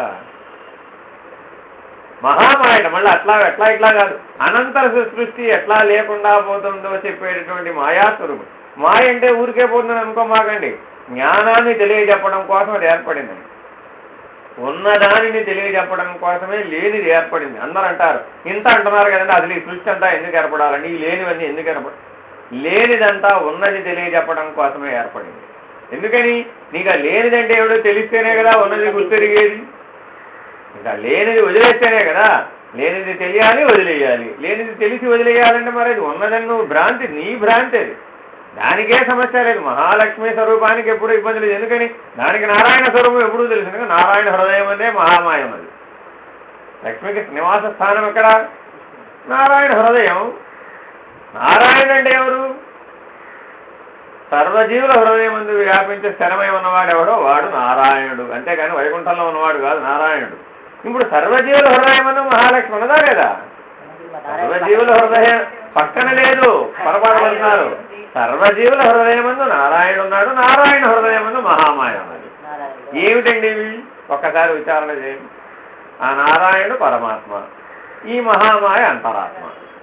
మహామాయ మళ్ళీ ఎట్లా ఇట్లా కాదు, అనంతర సృష్టి ఎట్లా లేకుండా పోతుందో చెప్పేటటువంటి మాయాస్వరూపం. మాయ అంటే ఊరికే పోతుందని అనుకోమాకండి. జ్ఞానాన్ని తెలియజెప్పడం కోసం అది ఏర్పడిందండి. ఉన్నదానిని తెలియజెప్పడం కోసమే లేనిది ఏర్పడింది. అందరూ అంటారు, ఇంత అంటున్నారు కదండి, అసలు ఈ సృష్టి అంతా ఎందుకు ఏర్పడాలండి, ఈ లేనివన్నీ ఎందుకు ఏర్పడాలి? లేనిదంతా ఉన్నది తెలియజెప్పడం కోసమే ఏర్పడింది. ఎందుకని? నీకు ఆ లేనిదంటే ఎవడో తెలిస్తేనే కదా ఉన్నది గుర్తెరిగేది. ఇంకా లేనిది వదిలేస్తేనే కదా. లేనిది తెలియాలి, వదిలేయాలి. లేనిది తెలిసి వదిలేయాలంటే మరి అది ఉన్నదని నువ్వు భ్రాంతి, నీ భ్రాంతి అది. దానికే సమస్య లేదు. మహాలక్ష్మి స్వరూపానికి ఎప్పుడు ఇబ్బంది లేదు. ఎందుకని? దానికి నారాయణ స్వరూపం ఎప్పుడూ తెలుసు. కనుక నారాయణ హృదయం అంటే మహామాయం. అది లక్ష్మికి నివాస స్థానం ఎక్కడ? నారాయణ హృదయం. నారాయణ అంటే ఎవరు? సర్వజీవుల హృదయం ముందు వ్యాపించే స్థిరమై ఉన్నవాడు ఎవడో వాడు నారాయణుడు. అంతేగాని వైకుంఠంలో ఉన్నవాడు కాదు నారాయణుడు. ఇప్పుడు సర్వజీవుల హృదయం అన్న మహాలక్ష్మి ఉన్నదా లేదా? సర్వజీవుల హృదయం పక్కన లేదు, పొరపాటు పడుతున్నారు. సర్వజీవుల హృదయమందు నారాయణ ఉన్నాడు, నారాయణ హృదయమందు మహామాయ ఉన్నది. ఏమిటండి ఇవి? ఒక్కసారి విచారణ చేయండి. ఆ నారాయణుడు పరమాత్మ, ఈ మహామాయ అంతరాత్మ.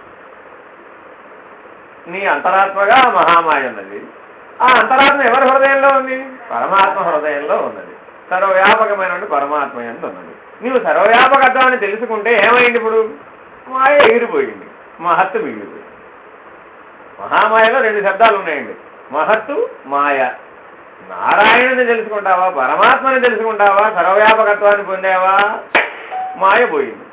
నీ అంతరాత్మగా మహామాయ ఉన్నది. ఆ అంతరాత్మ ఎవరి హృదయంలో ఉంది? పరమాత్మ హృదయంలో ఉన్నది. సర్వవ్యాపకమైన పరమాత్మ యందు ఉన్నది. నీవు సర్వవ్యాపకత్వాన్ని తెలుసుకుంటే ఏమైంది? ఇప్పుడు మాయ ఎగిరిపోయింది, మహత్తు మిగిలిపోయింది. మహామాయలో రెండు శబ్దాలు ఉన్నాయండి, మహత్తు, మాయ. నారాయణుని తెలుసుకుంటావా, పరమాత్మని తెలుసుకుంటావా, సర్వవ్యాపకత్వాన్ని పొందావా, మాయ పోయింది.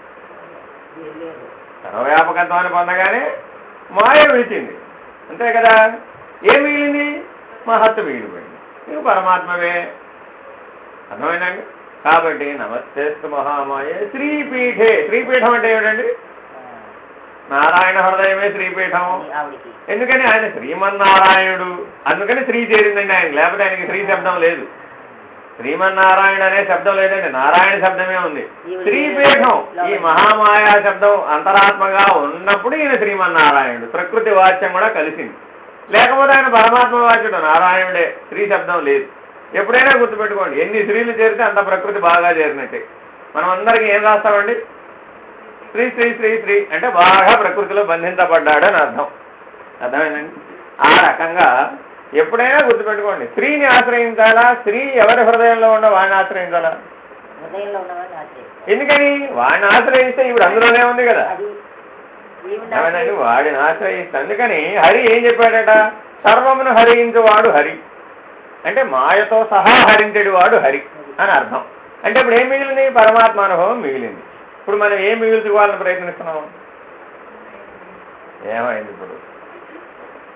సర్వవ్యాపకత్వాన్ని పొందగానే మాయ విడిచింది, అంతే కదా. ఏం మిగిలింది? మహత్తు మిగిలిపోయింది. నువ్వు పరమాత్మవే. అర్థమైందండి? కాబట్టి నమస్తేస్తు మహామాయే శ్రీపీఠే. శ్రీపీఠం అంటే ఏమిటండి? నారాయణ హృదయమే శ్రీపీఠం. ఎందుకని? ఆయన శ్రీమన్నారాయణుడు, అందుకని శ్రీ చేరిందండి ఆయన. లేకపోతే ఆయనకి శ్రీ శబ్దం లేదు. శ్రీమన్నారాయణ అనే శబ్దం లేదండి, నారాయణ శబ్దమే ఉంది. శ్రీపీఠం, ఈ మహామాయా శబ్దం అంతరాత్మగా ఉన్నప్పుడు ఈయన శ్రీమన్నారాయణుడు. ప్రకృతి వాచ్యం కూడా కలిసింది. లేకపోతే ఆయన పరమాత్మ వాచ్యుడు, నారాయణుడే. శ్రీ శబ్దం లేదు. ఎప్పుడైనా గుర్తుపెట్టుకోండి, ఎన్ని స్త్రీలు చేరితే అంత ప్రకృతి బాగా చేరినట్టే. మనం అందరికీ ఏం రాస్తామండి? శ్రీ శ్రీ శ్రీ శ్రీ అంటే బాగా ప్రకృతిలో బంధించబడ్డాడు అని అర్థం. అర్థమైందండి? ఆ రకంగా ఎప్పుడైనా గుర్తుపెట్టుకోండి, స్త్రీని ఆశ్రయించాలా? స్త్రీ ఎవరి హృదయంలో ఉండ వాడిని ఆశ్రయించాలా? ఎందుకని? వాడిని ఆశ్రయిస్తే ఇప్పుడు అందులోనే ఉంది కదా. ఏమనండి? వాడిని ఆశ్రయిస్తే. అందుకని హరి ఏం చెప్పాడట? సర్వమును హరించువాడు హరి అంటే మాయతో సహా హరించడు వాడు హరి అని అర్థం. అంటే ఇప్పుడు ఏం మిగిలింది? పరమాత్మ అనుభవం మిగిలింది. ఇప్పుడు మనం ఏం మిగుల్చుకోవాలని ప్రయత్నిస్తున్నాం? ఏమైంది? ఇప్పుడు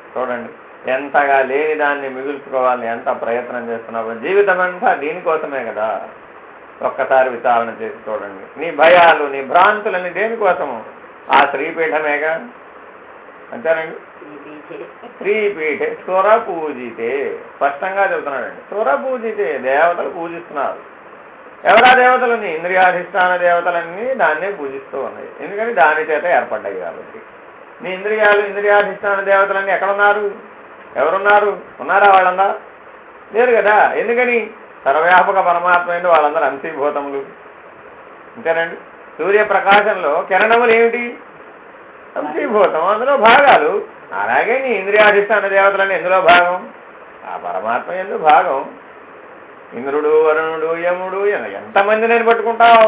చూడండి, ఎంతగా లేని దాన్ని మిగుల్చుకోవాలని ఎంత ప్రయత్నం చేస్తున్నావో. జీవితం అంతా దీనికోసమే కదా. ఒక్కసారి విచారణ చేసి చూడండి. నీ భయాలు, నీ భ్రాంతులని దేనికోసము? ఆ శ్రీపీఠమేగా. అంతేనండి. శ్రీపీఠే సుర పూజితే, స్పష్టంగా చెబుతున్నాడండి. సుర పూజితే, దేవతలు పూజిస్తున్నారు. ఎవరా దేవతలని? ఇంద్రియాధిష్టాన దేవతలన్నీ దాన్నే పూజిస్తూ ఉన్నాయి. ఎందుకని? దాని చేత ఏర్పడ్డాయి కాబట్టి. నీ ఇంద్రియాలు, ఇంద్రియాధిష్టాన దేవతలన్నీ ఎక్కడున్నారు? ఎవరున్నారు? ఉన్నారా వాళ్ళందా? లేరు కదా. ఎందుకని? సర్వవ్యాపక పరమాత్మ ఏంటి? వాళ్ళందరూ అంశీభూతములు. అంతేనండి. సూర్యప్రకాశంలో కిరణములు ఏమిటి? అంశీభూతం, అందులో భాగాలు. అలాగే నీ ఇంద్రియాధిష్టాన దేవతలని ఎందులో భాగం? ఆ పరమాత్మ ఎందులో భాగం. ఇంద్రుడు, వరుణుడు, యముడు, ఎంతమంది నేను పట్టుకుంటావు?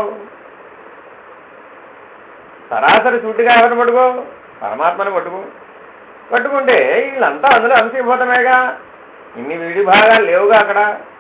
సరాసరి చుట్టుగా ఎవరిని పట్టుకో? పరమాత్మని పట్టుకుంటే వీళ్ళంతా అందులో అంశీభూతమేగా. ఇన్ని విడి భాగాలు లేవుగా అక్కడ.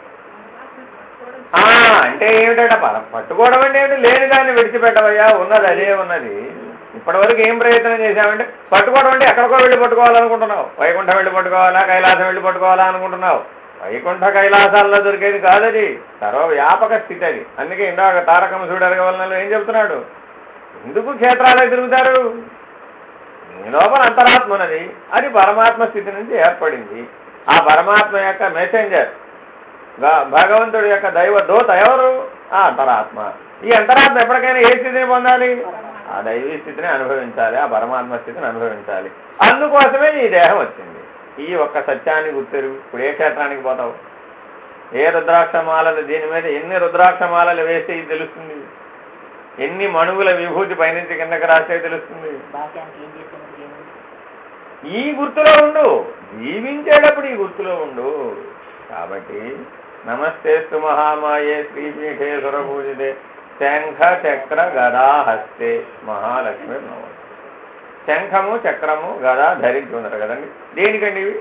అంటే ఏమిటట? పట్టుకోవడం అంటే ఏమిటి? లేని దాన్ని విడిచిపెట్టవయ్యా, ఉన్నది అదే ఉన్నది. ఇప్పటివరకు ఏం ప్రయత్నం చేశామంటే, పట్టుకోవడం అంటే ఎక్కడికో వెళ్ళి పట్టుకోవాలనుకుంటున్నావు. వైకుంఠం వెళ్ళి పట్టుకోవాలా, కైలాసం వెళ్ళి పట్టుకోవాలా అనుకుంటున్నావు. వైకుంఠ కైలాసాల్లో దొరికేది కాదది, సర్వవ్యాపక స్థితి అది. అందుకే ఇందాక తారకం చూడరగ వలనలో ఏం చెప్తున్నాడు? ఎందుకు క్షేత్రాలే తిరుగుతారు? నీ లోపల అంతరాత్మ ఉన్నది, అది పరమాత్మ స్థితి నుంచి ఏర్పడింది. ఆ పరమాత్మ యొక్క మెసెంజర్, భగవంతుడి యొక్క దైవ దూత ఎవరు? ఆ అంతరాత్మ. ఈ అంతరాత్మ ఎప్పటికైనా ఏ స్థితిని పొందాలి? ఆ దైవీ స్థితిని అనుభవించాలి, ఆ పరమాత్మ స్థితిని అనుభవించాలి. అందుకోసమే ఈ దేహం వచ్చింది. ఈ ఒక్క సత్యాన్ని గుర్తెరుగు. ఇప్పుడు ఏ క్షేత్రానికి పోతావు? ఏ రుద్రాక్షమాలలు, దీని మీద ఎన్ని రుద్రాక్షమాలలు వేస్తే ఇది తెలుస్తుంది. ఎన్ని మణుగుల విభూతి పైనుంచి కిందకి రాస్తే తెలుస్తుంది. ఈ గుర్తులో ఉండు, జీవించేటప్పుడు ఈ గుర్తులో ఉండు. కాబట్టి నమస్తేస్తు మహామాయే శ్రీపీఠే సురపూజితే శంఖ చక్ర గదా హస్తే మహాలక్ష్మి నమస్తే. శంఖము, చక్రము, గద ధరించి ఉన్నారు కదండి. దేనికండి ఇవి?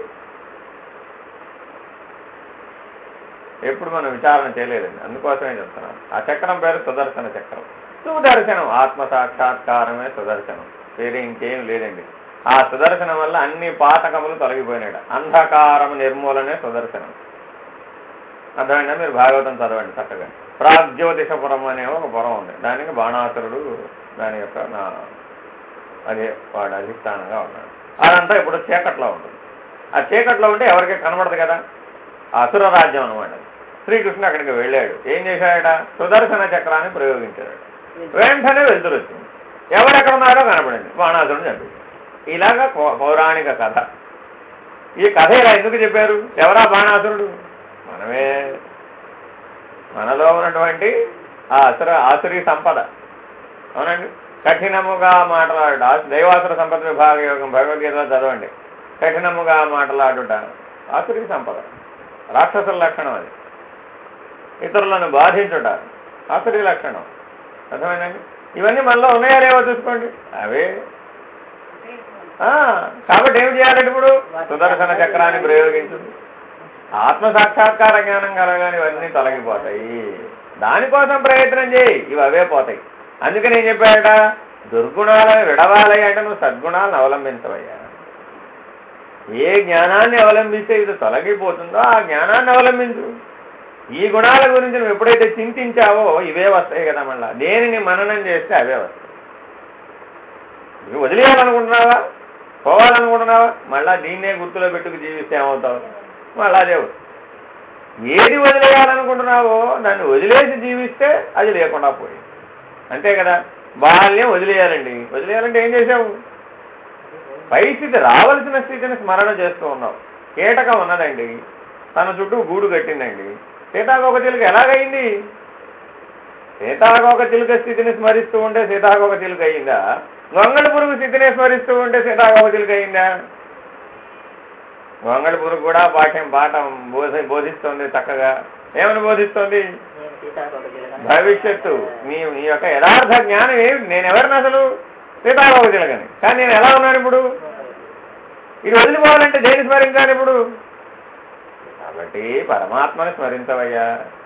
ఎప్పుడు మనం విచారణ చేయలేదండి, అందుకోసమే చెప్తున్నాం. ఆ చక్రం పేరు సుదర్శన చక్రం. సుదర్శనం, ఆత్మ సాక్షాత్కారమే సుదర్శనం, వేరే ఇంకేం లేదండి. ఆ సుదర్శనం వల్ల అన్ని పాతకములు తొలగిపోయినాడు. అంధకారము నిర్మూలనే సుదర్శనం. అర్థమైనా? మీరు భాగవతం చదవండి చక్కగా. ప్రాగ్జ్యోతిషపురం అనే ఒక పురం ఉంది. దానికి బాణాసురుడు దాని యొక్క అదే వాడు అధిష్టానంగా ఉన్నాడు. అదంతా ఇప్పుడు చీకట్లో ఉంటుంది. ఆ చీకట్లో ఉంటే ఎవరికి కనబడదు కదా. ఆ అసుర రాజ్యం అనమాట. శ్రీకృష్ణుడు అక్కడికి వెళ్ళాడు. ఏం చేశాడట? సుదర్శన చక్రాన్ని ప్రయోగించాడు. వెంటనే వెళ్తురు వచ్చింది. ఎవరెక్కడ ఉన్నారో కనపడింది. బాణాసురుడు చంపాడు. ఇలాగా పౌరాణిక కథ. ఈ కథ ఇలా ఎందుకు చెప్పారు? ఎవరా బాణాసురుడు? మనమే. మనలో ఉన్నటువంటి ఆ ఆసురీ సంపద. అవునండి. కఠినముగా మాట్లాడుట, దైవాసుర సంపద విభాగ యోగం భగవద్గీతలో చదవండి. కఠినముగా మాట్లాడుట ఆసురీ సంపద, రాక్షసుల లక్షణం. అది ఇతరులను బాధించుట ఆసురీ లక్షణం. అర్థమైందండి? ఇవన్నీ మనలో ఉన్నాయా లేవో చూసుకోండి. అవే. కాబట్టి ఏం చేయాలంటే ఇప్పుడు సుదర్శన చక్రాన్ని ప్రయోగించు. ఆత్మ సాక్షాత్కార జ్ఞానం కలగానే ఇవన్నీ తొలగిపోతాయి. దానికోసం ప్రయత్నం చేయి, ఇవి అవే పోతాయి. అందుకని ఏం చెప్పాడట? దుర్గుణాలను విడవాలి అంటే నువ్వు సద్గుణాలను అవలంబించవయ్యా. ఏ జ్ఞానాన్ని అవలంబిస్తే ఇది తొలగిపోతుందో ఆ జ్ఞానాన్ని అవలంబించు. ఈ గుణాల గురించి నువ్వు ఎప్పుడైతే చింతించావో ఇవే వస్తాయి కదా. మళ్ళా దేనిని మననం చేస్తే అవే వస్తాయి. నువ్వు వదిలేయాలనుకుంటున్నావా, పోవాలనుకుంటున్నావా, మళ్ళా దీన్నే గుర్తులో పెట్టుకు జీవిస్తే ఏమవుతావు? మళ్ళా అదే. ఏది వదిలేయాలనుకుంటున్నావో దాన్ని వదిలేసి జీవిస్తే అది లేకుండా పోయింది. అంతే కదా. బాల్యం వదిలేయాలండి. వదిలేయాలంటే ఏం చేసావు? పై స్థితి, రావలసిన స్థితిని స్మరణ చేస్తూ ఉన్నావు. కీటకం ఉన్నదండి, తన చుట్టూ గూడు కట్టిందండి. సీతాకోక చిలుక ఎలాగైంది? సీతాకోక చిలుక స్థితిని స్మరిస్తూ ఉంటే సీతాకోక చిలుక అయిందా? గొంగళి పురుగు స్థితిని స్మరిస్తూ ఉంటే సీతాకోక చిలుక అయిందా? గొంగళి పురుగు కూడా పాఠం బోధిస్తోంది చక్కగా. ఏమని బోధిస్తోంది? భవిష్యత్తు. నీ యొక్క యథార్థ జ్ఞానం ఏమిటి? నేను ఎవరిని అసలు? సీతాకోక చిలుకని. కానీ నేను ఎలా ఉన్నాను ఇప్పుడు? ఇది వదిలిపోవాలంటే దేని స్మరించాలి ఇప్పుడు? కాబట్టి పరమాత్మని స్మరించవయ్యా.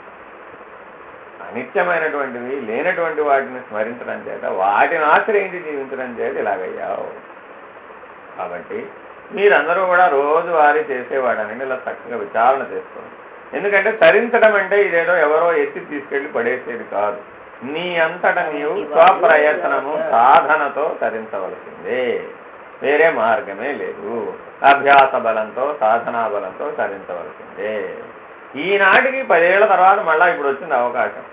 అనిత్యమైనటువంటివి, లేనటువంటి వాటిని స్మరించడం చేత, వాటిని ఆశ్రయించి జీవించడం చేత ఇలాగయ్యావు. కాబట్టి మీరందరూ కూడా రోజువారీ చేసేవాడని ఇలా చక్కగా విచారణ చేసుకోండి. ఎందుకంటే తరించడం అంటే ఇదేదో ఎవరో ఎత్తి తీసుకెళ్లి పడేసేది కాదు. నీ అంతట నీవు స్వప్రయత్నము సాధనతో తరించవలసిందే, వేరే మార్గమే లేదు. అభ్యాస బలంతో సాధనా బలంతో తరించవలసిందే. ఈనాటికి 10 ఏళ్ల తర్వాత మళ్ళీ ఇప్పుడు వచ్చింది అవకాశం.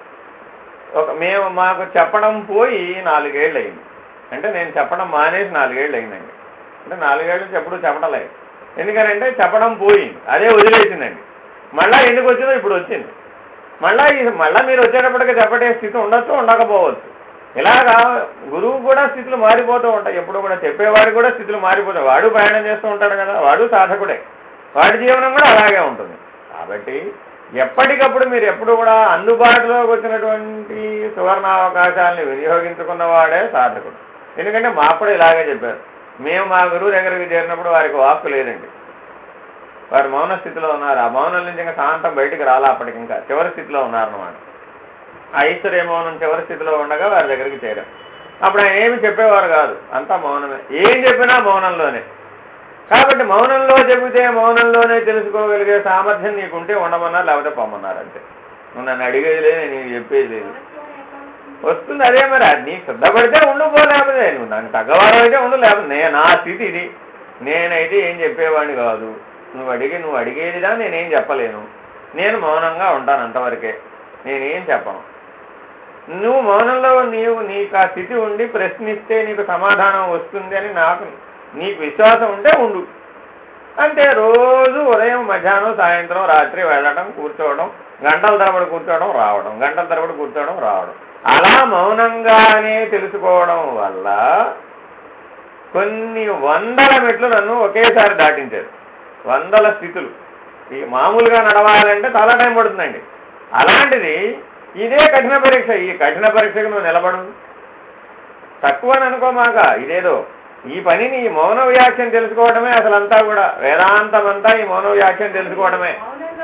మాకు చెప్పడం పోయి 4 ఏళ్ళు అయింది. అంటే నేను చెప్పడం మానేసి 4 ఏళ్ళు అయిందండి. అంటే 4 ఏళ్ళు చెప్పడం లేదు. ఎందుకనంటే చెప్పడం పోయింది, అదే వదిలేసిందండి. మళ్ళీ ఎందుకు వచ్చిందో ఇప్పుడు వచ్చింది. మళ్ళీ మీరు వచ్చేటప్పటికి చెప్పటే స్థితి ఉండొచ్చు, ఉండకపోవచ్చు. ఇలాగా గురువు కూడా స్థితులు మారిపోతూ ఉంటాయి. ఎప్పుడు కూడా చెప్పేవాడు కూడా స్థితులు మారిపోతాయి. వాడు ప్రయాణం చేస్తూ ఉంటాడు కదా, వాడు సాధకుడే, వాడి జీవనం కూడా అలాగే ఉంటుంది. కాబట్టి ఎప్పటికప్పుడు మీరు ఎప్పుడు కూడా అందుబాటులోకి వచ్చినటువంటి సువర్ణావకాశాలను వినియోగించుకున్నవాడే సాధకుడు. ఎందుకంటే మాకు కూడా ఇలాగే చెప్పారు. మేము మా గురువు దగ్గరికి చేరినప్పుడు వారికి వాక్కు లేదండి, వారు మౌన స్థితిలో ఉన్నారు. ఆ మౌనం నుంచి ఇంకా శాంతం బయటికి రాలా, అప్పటికి ఇంకా చివరి స్థితిలో ఉన్నారన్నమాట. ఆ ఐశ్వర్య మౌనం చివరి స్థితిలో ఉండగా వారి దగ్గరికి చేరాం. అప్పుడు ఆయన ఏమి చెప్పేవారు కాదు, అంతా మౌనమే, ఏం చెప్పినా మౌనంలోనే. కాబట్టి మౌనంలో చెబితే మౌనంలోనే తెలుసుకోగలిగే సామర్థ్యం నీకుంటే ఉండమన్నారు, లేకపోతే పొమ్మన్నారు. అంతే. నువ్వు నన్ను అడిగేది లేదు, నేను చెప్పేది లేదు. వస్తుంది అదే మరి. అది నీకు సిద్ధపడితే ఉండిపోలేకపోతే, నువ్వు దాన్ని తగ్గవారం అయితే ఉండు, లేకపోతే నా స్థితి ఇది. నేనైతే ఏం చెప్పేవాడిని కాదు. నువ్వు అడిగేదిదా నేనేం చెప్పలేను. నేను మౌనంగా ఉంటాను, అంతవరకే, నేనేం చెప్పను. నువ్వు మౌనంలో నీకు ఆ స్థితి ఉండి ప్రశ్నిస్తే నీకు సమాధానం వస్తుంది అని నీకు విశ్వాసం ఉంటే ఉండు. అంటే రోజు ఉదయం మధ్యాహ్నం సాయంత్రం రాత్రి వెళ్ళడం, కూర్చోవడం, గంటల తరబడి కూర్చోవడం రావడం, గంటల తరబడి కూర్చోవడం రావడం, అలా మౌనంగానే తెలుసుకోవడం వల్ల కొన్ని 100 మెట్లు నన్ను ఒకేసారి దాటించారు. 100 స్థితులు. ఈ మామూలుగా నడవాలంటే చాలా టైం పడుతుందండి. అలాంటిది ఇదే కఠిన పరీక్ష. ఈ కఠిన పరీక్షకు నువ్వు నిలబడు. తక్కువని అనుకోమాక. ఇదేదో ఈ పనిని, ఈ మౌన వ్యాఖ్యం తెలుసుకోవడమే అసలంతా కూడా. వేదాంతం అంతా ఈ మౌన వ్యాఖ్యం తెలుసుకోవడమే.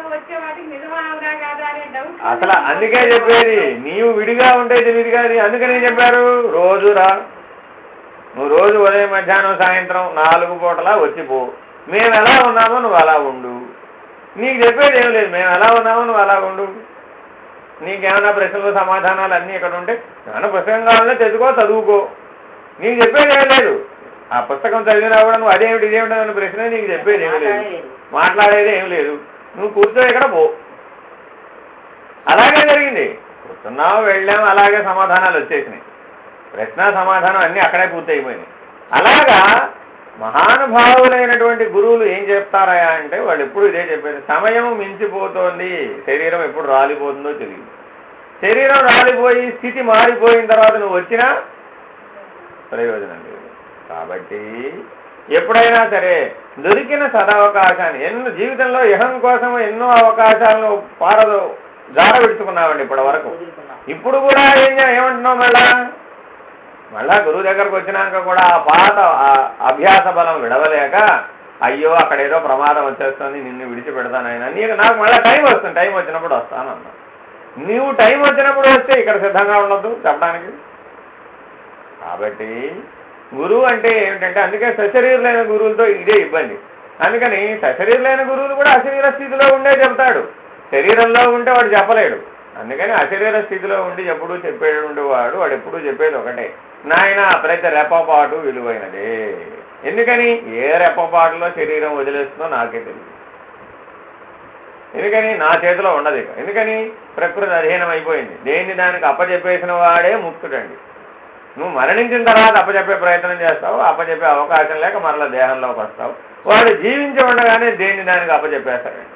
అసలు అందుకే చెప్పేది, నీవు విడిగా ఉంటే తెలియదు కాదు. అందుకనే చెప్పారు రోజు రా, నువ్వు రోజు ఉదయం మధ్యాహ్నం సాయంత్రం 4 పూటలా వచ్చిపో. మేము ఎలా ఉన్నామో నువ్వు అలా ఉండు. నీకు చెప్పేది ఏం లేదు, మేము ఎలా ఉన్నామో నువ్వు అలా ఉండు. నీకేమైనా ప్రశ్నలు సమాధానాలు అన్నీ ఇక్కడ ఉంటే ఏమైనా పుస్తకం కావాలంటే తెచ్చుకో, చదువుకో. నీకు చెప్పేది ఏం లేదు. ఆ పుస్తకం చదివినా కూడా నువ్వు అదేమిటి ఇదేమిటి అనే ప్రశ్న నీకు చెప్పేది ఏమి లేదు, మాట్లాడేది ఏం లేదు. నువ్వు కూర్చో, ఇక్కడ పో. అలాగే జరిగింది. కూర్చున్నావు, వెళ్ళాము, అలాగే సమాధానాలు వచ్చేసినాయి. ప్రశ్న సమాధానం అన్నీ అక్కడే పూర్తయిపోయినాయి. అలాగా మహానుభావులైనటువంటి గురువులు ఏం చెప్తారయా అంటే, వాళ్ళు ఎప్పుడు ఇదే చెప్పారు, సమయం మించిపోతోంది, శరీరం ఎప్పుడు రాలిపోతుందో తెలియదు. శరీరం రాలిపోయి స్థితి మారిపోయిన తర్వాత నువ్వు వచ్చినా ప్రయోజనం లేదు. కాబట్టి ఎప్పుడైనా సరే దొరికిన సదవకాశాన్ని, జీవితంలో ఇహం కోసం ఎన్నో అవకాశాలను జారవిడుచుకున్నామండి ఇప్పటి వరకు. ఇప్పుడు కూడా ఏమంటున్నావు, మళ్ళా గురువు దగ్గరకు వచ్చినాక కూడా ఆ పాత అభ్యాస బలం విడవలేక, అయ్యో అక్కడ ఏదో ప్రమాదం వచ్చేస్తుంది, నిన్ను విడిచిపెడతానైనా, నాకు మళ్ళీ టైం వస్తుంది, టైం వచ్చినప్పుడు వస్తాను అన్నా. నువ్వు టైం వచ్చినప్పుడు వస్తే ఇక్కడ సిద్ధంగా ఉండద్దు చెప్పడానికి. కాబట్టి గురువు అంటే ఏమిటంటే, అందుకే సశరీరులైన గురువులతో ఇదే ఇబ్బంది. అందుకని సశరీరులైన గురువులు కూడా అశరీర స్థితిలో ఉండే చెప్తాడు, శరీరంలో ఉంటే వాడు చెప్పలేడు. అందుకని అశరీర స్థితిలో ఉండి ఎప్పుడూ చెప్పేటువంటి వాడు ఎప్పుడూ చెప్పేది ఒకటే, నాయన ప్రతి రెప్పపాటు విలువైనదే. ఎందుకని? ఏ రెప్పపాటులో శరీరం వదిలేస్తుందో నాకే తెలియదు. ఎందుకని? నా చేతిలో ఉండదు. ఎందుకని? ప్రకృతి అధీనం అయిపోయింది. దేన్ని దానికి అప్పచెప్పేసిన వాడే ముక్తుడండి. నువ్వు మరణించిన తర్వాత అప్పచెప్పే ప్రయత్నం చేస్తావు, అప్పచెప్పే అవకాశం లేక మరలా దేహంలోకి వస్తావు. వాడు జీవించి ఉండగానే దేన్ని దానికి అప్పచెప్పేస్తాడండి.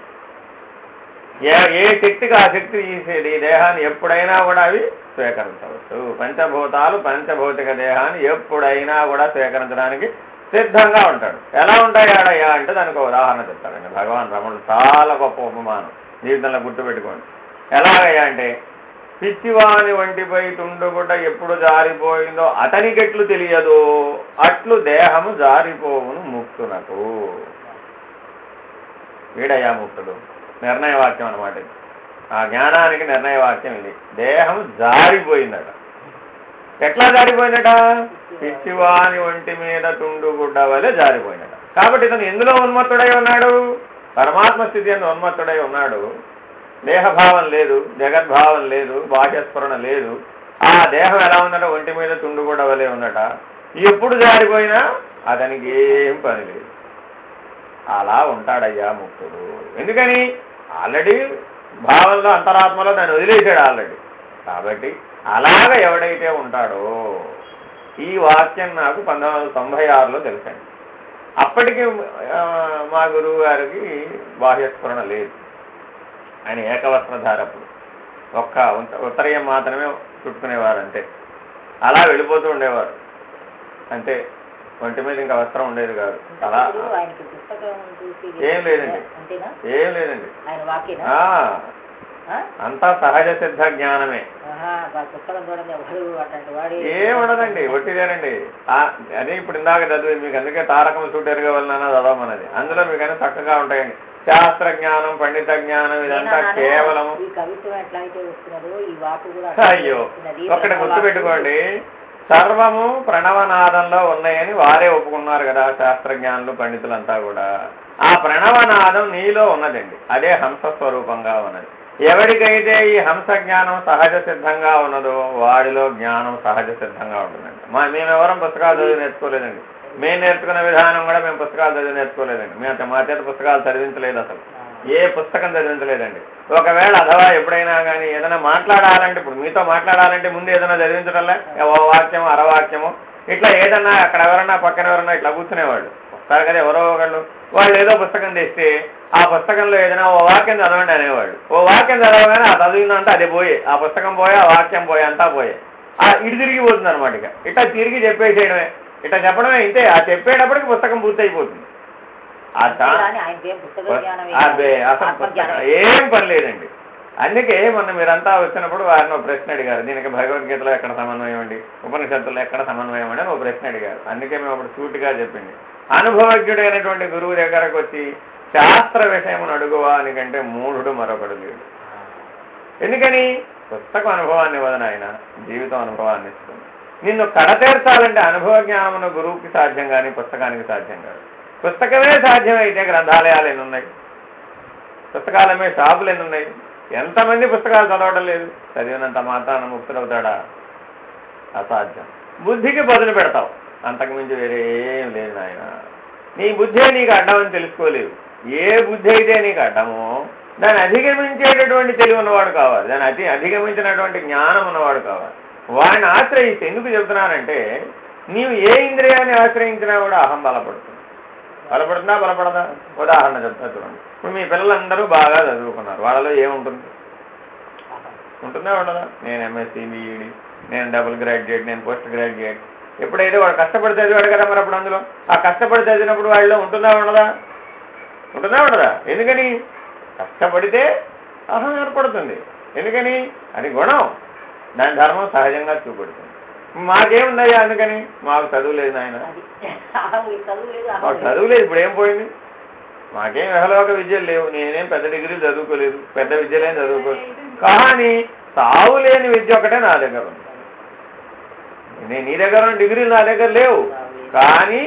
ఏ శక్తికి ఆ శక్తి ఈ దేహాన్ని ఎప్పుడైనా కూడా అవి స్వీకరించవచ్చు. పంచభూతాలు పంచభౌతిక దేహాన్ని ఎప్పుడైనా కూడా స్వీకరించడానికి సిద్ధంగా ఉంటాడు. ఎలా ఉంటాయాడయ్యా అంటే దానికి ఉదాహరణ చెప్తారండి భగవాన్ రమణుడు. చాలా గొప్ప ఉపమానం, జీవితంలో గుర్తుపెట్టుకోండి. ఎలాగయ్యా అంటే, పిచ్చివాని వంటిపై తుండుగుట ఎప్పుడు జారిపోయిందో అతనికెట్లు తెలియదో అట్లు దేహము జారిపోవును ముక్తునకు. వీడయ్యా ముక్తుడు. నిర్ణయవాక్యం అనమాట ఇది. ఆ జ్ఞానానికి నిర్ణయవాక్యం ఇది. దేహం జారిపోయిందట. ఎట్లా జారిపోయిందట? పిచ్చివాని ఒంటి మీద తుండుగుడ్డ వలె జారిపోయిందట. కాబట్టి ఇతను ఎందులో ఉన్మత్తుడై ఉన్నాడు? పరమాత్మ స్థితి ఎందు ఉన్మత్తుడై ఉన్నాడు. దేహభావం లేదు, జగద్భావం లేదు, బాహ్యస్ఫురణ లేదు. ఆ దేహం ఎలా ఉందట? ఒంటి మీద తుండు కూడా వలే ఉందట. ఎప్పుడు జారిపోయినా అతనికి ఏం పని లేదు. అలా ఉంటాడయ్యా ముక్తుడు. ఎందుకని? ఆల్రెడీ భావంలో అంతరాత్మలో దాన్ని వదిలేసాడు ఆల్రెడీ. కాబట్టి అలాగ ఎవడైతే ఉంటాడో, ఈ వాక్యం నాకు 1996లో తెలిసండి. అప్పటికి మా గురువు గారికి బాహ్యస్ఫురణ లేదు. ఆయన ఏకవస్త్రధారప్పుడు ఒక్క ఉత్తరీయం మాత్రమే చుట్టుకునేవారు, అంతే. అలా వెళ్ళిపోతూ ఉండేవారు అంతే. ఒంటి మీద ఇంకా వస్త్రం ఉండేది కాదు. అలా ఏం లేదండి, ఏం లేదండి. అంతా సహజ సిద్ధ జ్ఞానమే. ఏముండదండి, ఒట్టిదేనండి. అదే ఇప్పుడు ఇందాక చదివి మీకు, అందుకే తారకం చూటెరుగా వలన చదవమన్నది. అందులో మీకు అన్నీ చక్కగా ఉంటాయండి. శాస్త్ర జ్ఞానం, పండిత జ్ఞానం, ఇదంతా కేవలం. అయ్యో, ఒక్కటి గుర్తుపెట్టుకోండి, సర్వము ప్రణవనాదంలో ఉన్నాయని వారే ఒప్పుకున్నారు కదా శాస్త్రజ్ఞానులు, పండితులంతా కూడా. ఆ ప్రణవనాదం నీలో ఉన్నదండి, అదే హంస స్వరూపంగా ఉన్నది. ఎవరికైతే ఈ హంస జ్ఞానం సహజ సిద్ధంగా ఉన్నదో వాడిలో జ్ఞానం సహజ సిద్ధంగా ఉంటుందండి. మేమెవరం పుస్తకాలు చదివి నేర్చుకోలేదండి. మేము నేర్చుకున్న విధానం కూడా మేము పుస్తకాలు చదివి నేర్చుకోలేదండి. మేము మా చేత పుస్తకాలు చదివించలేదు, అసలు ఏ పుస్తకం చదివించలేదండి. ఒకవేళ అథవా ఎప్పుడైనా కానీ ఏదైనా మాట్లాడాలంటే, ఇప్పుడు మీతో మాట్లాడాలంటే ముందు ఏదైనా చదివించడంలే, ఓ వాక్యము అరవాక్యము ఇట్లా ఏదన్నా అక్కడ ఎవరన్నా పక్కన ఎవరన్నా ఇట్లా కూర్చునేవాళ్ళు వస్తారు కదా ఎవరో ఒకళ్ళు. వాళ్ళు ఏదో పుస్తకం తెస్తే ఆ పుస్తకంలో ఏదైనా ఓ వాక్యం చదవండి అనేవాళ్ళు. ఓ వాక్యం చదవగానే ఆ చదివిందంతా అదే పోయే, ఆ పుస్తకం పోయే, ఆ వాక్యం పోయే, అంతా పోయే. ఇటు తిరిగిపోతుంది అనమాట. ఇట్లా తిరిగి చెప్పేసేయడమే, ఇట్లా చెప్పడమే. ఇంతే, ఆ చెప్పేటప్పటికి పుస్తకం పూర్తయిపోతుంది. అదే అసలు ఏం పని లేదండి. అందుకే మొన్న మీరంతా వచ్చినప్పుడు వారిని ఒక ప్రశ్న అడిగారు, దీనికి భగవద్గీతలో ఎక్కడ సమన్వయం అండి, ఉపనిషత్తుల్లో ఎక్కడ సమన్వయం అండి అని ఒక ప్రశ్న అడిగారు. అందుకే మేము అప్పుడు సూటిగా చెప్పింది, అనుభవజ్ఞుడైనటువంటి గురువు దగ్గరకు వచ్చి శాస్త్ర విషయమును అడుగువా అనికంటే మూఢుడు మరొకడు లేడు. ఎందుకని? పుస్తకం అనుభవాన్ని ఇవ్వదని, ఆయన జీవితం అనుభవాన్ని ఇస్తుంది. నిన్ను కడతీర్చాలంటే అనుభవ జ్ఞానమును గురువుకి సాధ్యం కానీ పుస్తకానికి సాధ్యం కాదు. పుస్తకమే సాధ్యమైతే గ్రంథాలయాలు ఎన్ని ఉన్నాయి, పుస్తకాలమే షాపులు ఎన్ని ఉన్నాయి. ఎంతమంది పుస్తకాలు చదవడం లేదు? చదివినంత మాత్రాన ముక్తులవుతాడా? అసాధ్యం. బుద్ధికి బదులు పెడతావు, అంతకుమించి వేరే ఏం లేదు నాయన. నీ బుద్ధే నీకు అడ్డమని తెలుసుకోలేవు. ఏ బుద్ధి అయితే నీకు అడ్డమో దాన్ని అధిగమించేటటువంటి తెలివి ఉన్నవాడు కావాలి, దాన్ని అధిగమించినటువంటి జ్ఞానం ఉన్నవాడు కావాలి. వాడిని ఆశ్రయిస్తే, ఎందుకు చెబుతున్నానంటే, నీవు ఏ ఇంద్రియాన్ని ఆశ్రయించినా కూడా అహం బలపడుతుంది. బలపడుతుందా బలపడదా? ఉదాహరణ చెప్తా చూడండి. ఇప్పుడు మీ పిల్లలందరూ బాగా చదువుకున్నారు, వాళ్ళలో ఏముంటుంది? ఉంటుందా ఉండదా? నేను ఎంఎస్సీ, బీఈడి, నేను డబుల్ గ్రాడ్యుయేట్, నేను పోస్ట్ గ్రాడ్యుయేట్. ఎప్పుడైతే వాడు కష్టపడి చదివాడు కదా, మరి అప్పుడు అందులో ఆ కష్టపడి చదివినప్పుడు వాళ్ళలో ఉంటుందా ఉండదా? ఉంటుందా ఉండదా? ఎందుకని? కష్టపడితే అహం ఏర్పడుతుంది. ఎందుకని? అది గుణం, దాని ధర్మం సహజంగా చూపెడుతుంది. మాకేముందయ్యా అందుకని, మాకు చదువు లేదు నాయన, మాకు చదువు లేదు. ఇప్పుడు ఏం పోయింది? మాకేం యహలోక విద్యలు లేవు, నేనేం పెద్ద డిగ్రీలు చదువుకోలేదు, పెద్ద విద్యలేం చదువుకోలేదు. కానీ సావు లేని విద్య ఒకటే నా దగ్గర ఉంది. నేను నీ దగ్గర ఉన్న డిగ్రీలు నా దగ్గర లేవు, కానీ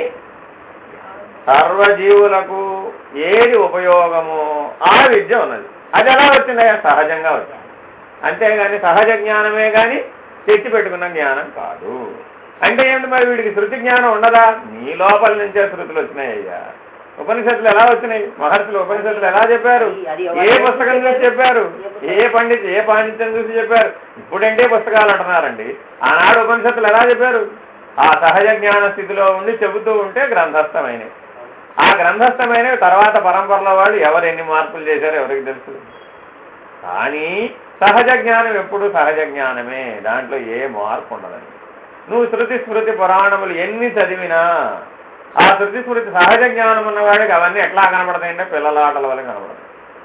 సర్వజీవులకు ఏది ఉపయోగమో ఆ విద్య ఉన్నది. అది ఎలా వచ్చిందయ్యా? సహజంగా వచ్చింది. అంతేగాని సహజ జ్ఞానమే కానీ తెచ్చి పెట్టుకున్న జ్ఞానం కాదు. అంటే ఏమిటి మరి? వీడికి శృతి జ్ఞానం ఉండదా? నీ లోపల నుంచే శృతులు వచ్చినాయి అయ్యా. ఉపనిషత్తులు ఎలా వచ్చినాయి? మహర్షులు ఉపనిషత్తులు ఎలా చెప్పారు? ఏ పుస్తకం చూసి చెప్పారు? ఏ పాండిత్యం చూసి చెప్పారు? ఇప్పుడంటే పుస్తకాలు అంటున్నారండి. ఆనాడు ఉపనిషత్తులు ఎలా చెప్పారు? ఆ సహజ జ్ఞాన స్థితిలో ఉండి చెబుతూ ఉంటే గ్రంథస్థమైనవి. ఆ గ్రంథస్థమైనవి తర్వాత పరంపరలో వాళ్ళు ఎవరు ఎన్ని మార్పులు చేశారో ఎవరికి తెలుసు. కానీ సహజ జ్ఞానం ఎప్పుడు సహజ జ్ఞానమే, దాంట్లో ఏ మార్పు ఉండదండి. నువ్వు శృతి స్మృతి పురాణములు ఎన్ని చదివినా ఆ శృతి స్మృతి సహజ జ్ఞానం ఉన్నవాడికి అవన్నీ ఎట్లా కనబడతాయంటే పిల్లలాటల వల్ల కనబడతాయి.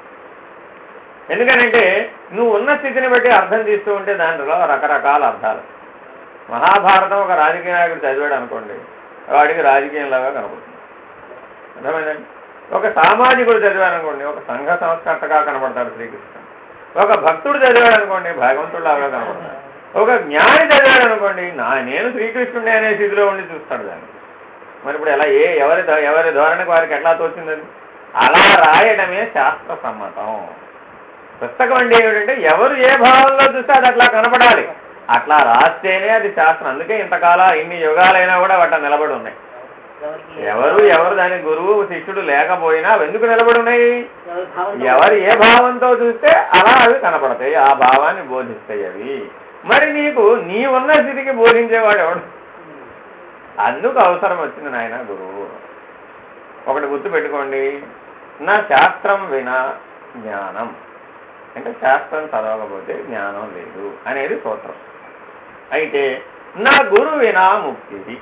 ఎందుకనంటే నువ్వు ఉన్న స్థితిని బట్టి అర్థం తీస్తూ ఉంటే దాంట్లో రకరకాల అర్థాలు. మహాభారతం ఒక రాజకీయ నాయకుడు చదివాడు అనుకోండి, వాడికి రాజకీయంలాగా కనబడుతుంది. అర్థమైందండి? ఒక సామాజికుడు చదివాడు అనుకోండి, ఒక సంఘ సంస్కర్తగా కనబడతాడు శ్రీకృష్ణుడు. ఒక భక్తుడు చదివాడు అనుకోండి, భగవంతుడిలాగా కనబడతాడు. ఒక జ్ఞాని చదివాడు అనుకోండి, నేను శ్రీకృష్ణుడే అనే స్థితిలో ఉండి చూస్తాడు దాన్ని. మరి ఇప్పుడు ఎలా ఎవరి ధోరణికి వారికి ఎట్లా తోచిందని అలా రాయడమే శాస్త్ర సమ్మతం. పుస్తకం అంటే ఏమిటంటే ఎవరు ఏ భావంలో చూస్తే అది అట్లా కనపడాలి, అట్లా రాస్తేనే అది శాస్త్రం. అందుకే ఇంతకాలం ఇన్ని యుగాలైనా కూడా వాటి నిలబడి ఉన్నాయి. ఎవరు దాని గురువు శిష్యుడు లేకపోయినా ఎందుకు నిలబడి ఉన్నాయి? ఎవరు ఏ భావంతో చూస్తే అలా అవి కనపడతాయి, ఆ భావాన్ని బోధిస్తాయి అవి. మరి నీకు నీ ఉన్న స్థితికి బోధించేవాడు ఎవడు? అందుకు అవసరం వచ్చింది నాయన గురువు. ఒకటి గుర్తుపెట్టుకోండి, నా శాస్త్రం వినా జ్ఞానం అంటే శాస్త్రం చదవకపోతే జ్ఞానం లేదు అనేది సూత్రం. అయితే నా గురు వినా ముక్తి,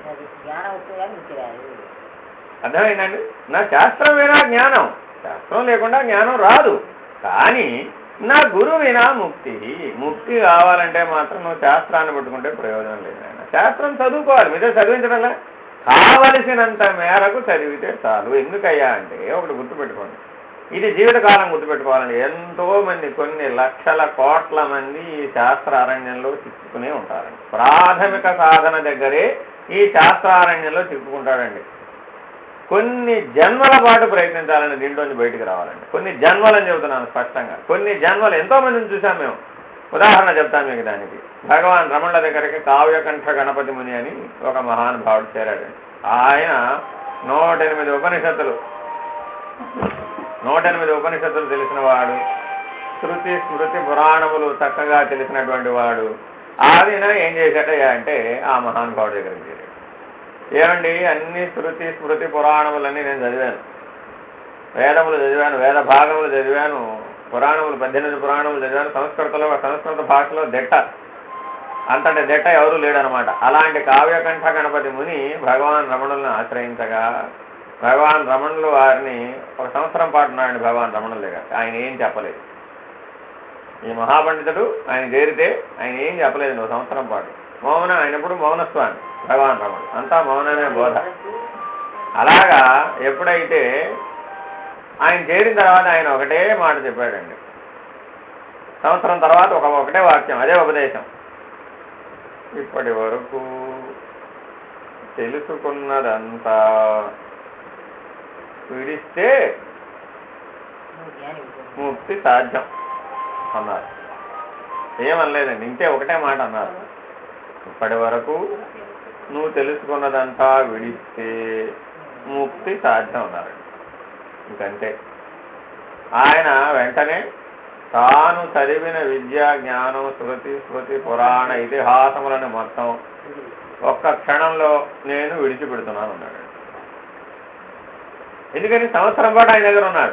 అర్థమైందండి? నా శాస్త్రం వినా జ్ఞానం, శాస్త్రం లేకుండా జ్ఞానం రాదు. కానీ నా గురు వినా ముక్తి, ముక్తి కావాలంటే మాత్రం నువ్వు శాస్త్రాన్ని పట్టుకుంటే ప్రయోజనం లేదు. ఆయన శాస్త్రం చదువుకోవాలి, మీతో చదివించడంలా కావలసినంత మేరకు చదివితే చాలు. ఎందుకయ్యా అంటే ఒకటి గుర్తుపెట్టుకోండి, ఇది జీవితకాలం గుర్తుపెట్టుకోవాలండి. ఎంతో మంది, కొన్ని లక్షల కోట్ల మంది ఈ శాస్త్రారణ్యంలో చిక్కుకునే ఉంటారండి. ప్రాథమిక సాధన దగ్గరే ఈ శాస్త్రారణ్యంలో చిక్కుకుంటాడండి. కొన్ని జన్మల పాటు ప్రయత్నించాలని దీంట్లోంచి బయటికి రావాలండి. కొన్ని జన్మలని చెబుతున్నాను స్పష్టంగా, కొన్ని జన్మలు. ఎంతో మందిని చూసాం మేము. ఉదాహరణ చెప్తాను మీకు దానికి. భగవాన్ రమణుల దగ్గరికి కావ్యకంఠ గణపతి ముని అని ఒక మహానుభావుడు చేరాడండి. ఆయన 108 ఉపనిషత్తులు తెలిసిన వాడు, శృతి స్మృతి పురాణములు చక్కగా తెలిసినటువంటి వాడు. ఆయన ఏం చేశాడయ్యా అంటే ఆ మహానుభావుడి దగ్గరికి చేరాడు. ఏమండి, అన్ని శృతి స్మృతి పురాణములన్నీ నేను చదివాను, వేదములు చదివాను, వేద భాగములు చదివాను, పురాణములు 18 పురాణములు చదివాను. సంస్కృత భాషలో దిట్ట, అంతటి దిట్ట ఎవరూ లేడనమాట. అలాంటి కావ్యకంఠ గణపతి ముని భగవాన్ రమణులను ఆశ్రయించగా భగవాన్ రమణులు వారిని 1 సంవత్సరం పాటు ఉన్నాడండి భగవాన్ రమణుల దగ్గర. ఆయన ఏం చెప్పలేదు. ఈ మహాపండితుడు ఆయన చేరితే ఆయన ఏం చెప్పలేదు 1 సంవత్సరం పాటు. మౌన, ఆయన ఎప్పుడు మౌనస్వామి భగవాన్ రమణుడు, అంతా మౌనమే బోధ. అలాగా ఎప్పుడైతే ఆయన చేరిన తర్వాత ఆయన ఒకటే మాట చెప్పాడండి. సంవత్సరం తర్వాత ఒకటే వాక్యం, అదే ఉపదేశం. ఇప్పటి వరకు తెలుసుకున్నదంతా విడిస్తే ముక్తి సాధ్యం అన్నారు. ఏమనలేదండి, ఇంతే ఒకటే మాట అన్నారు. ఇప్పటి వరకు నువ్వు తెలుసుకున్నదంతా విడిస్తే ముక్తి సాధ్యం అన్నారండి. ఇంకంతే. ఆయన వెంటనే తాను చదివిన విద్యా జ్ఞానం శృతి స్మృతి పురాణ ఇతిహాసములను మొత్తం ఒక్క క్షణంలో నేను విడిచిపెడుతున్నాను అన్నాడు. ఎందుకని? సంవత్సరం పాటు ఆయన దగ్గర ఉన్నాడు.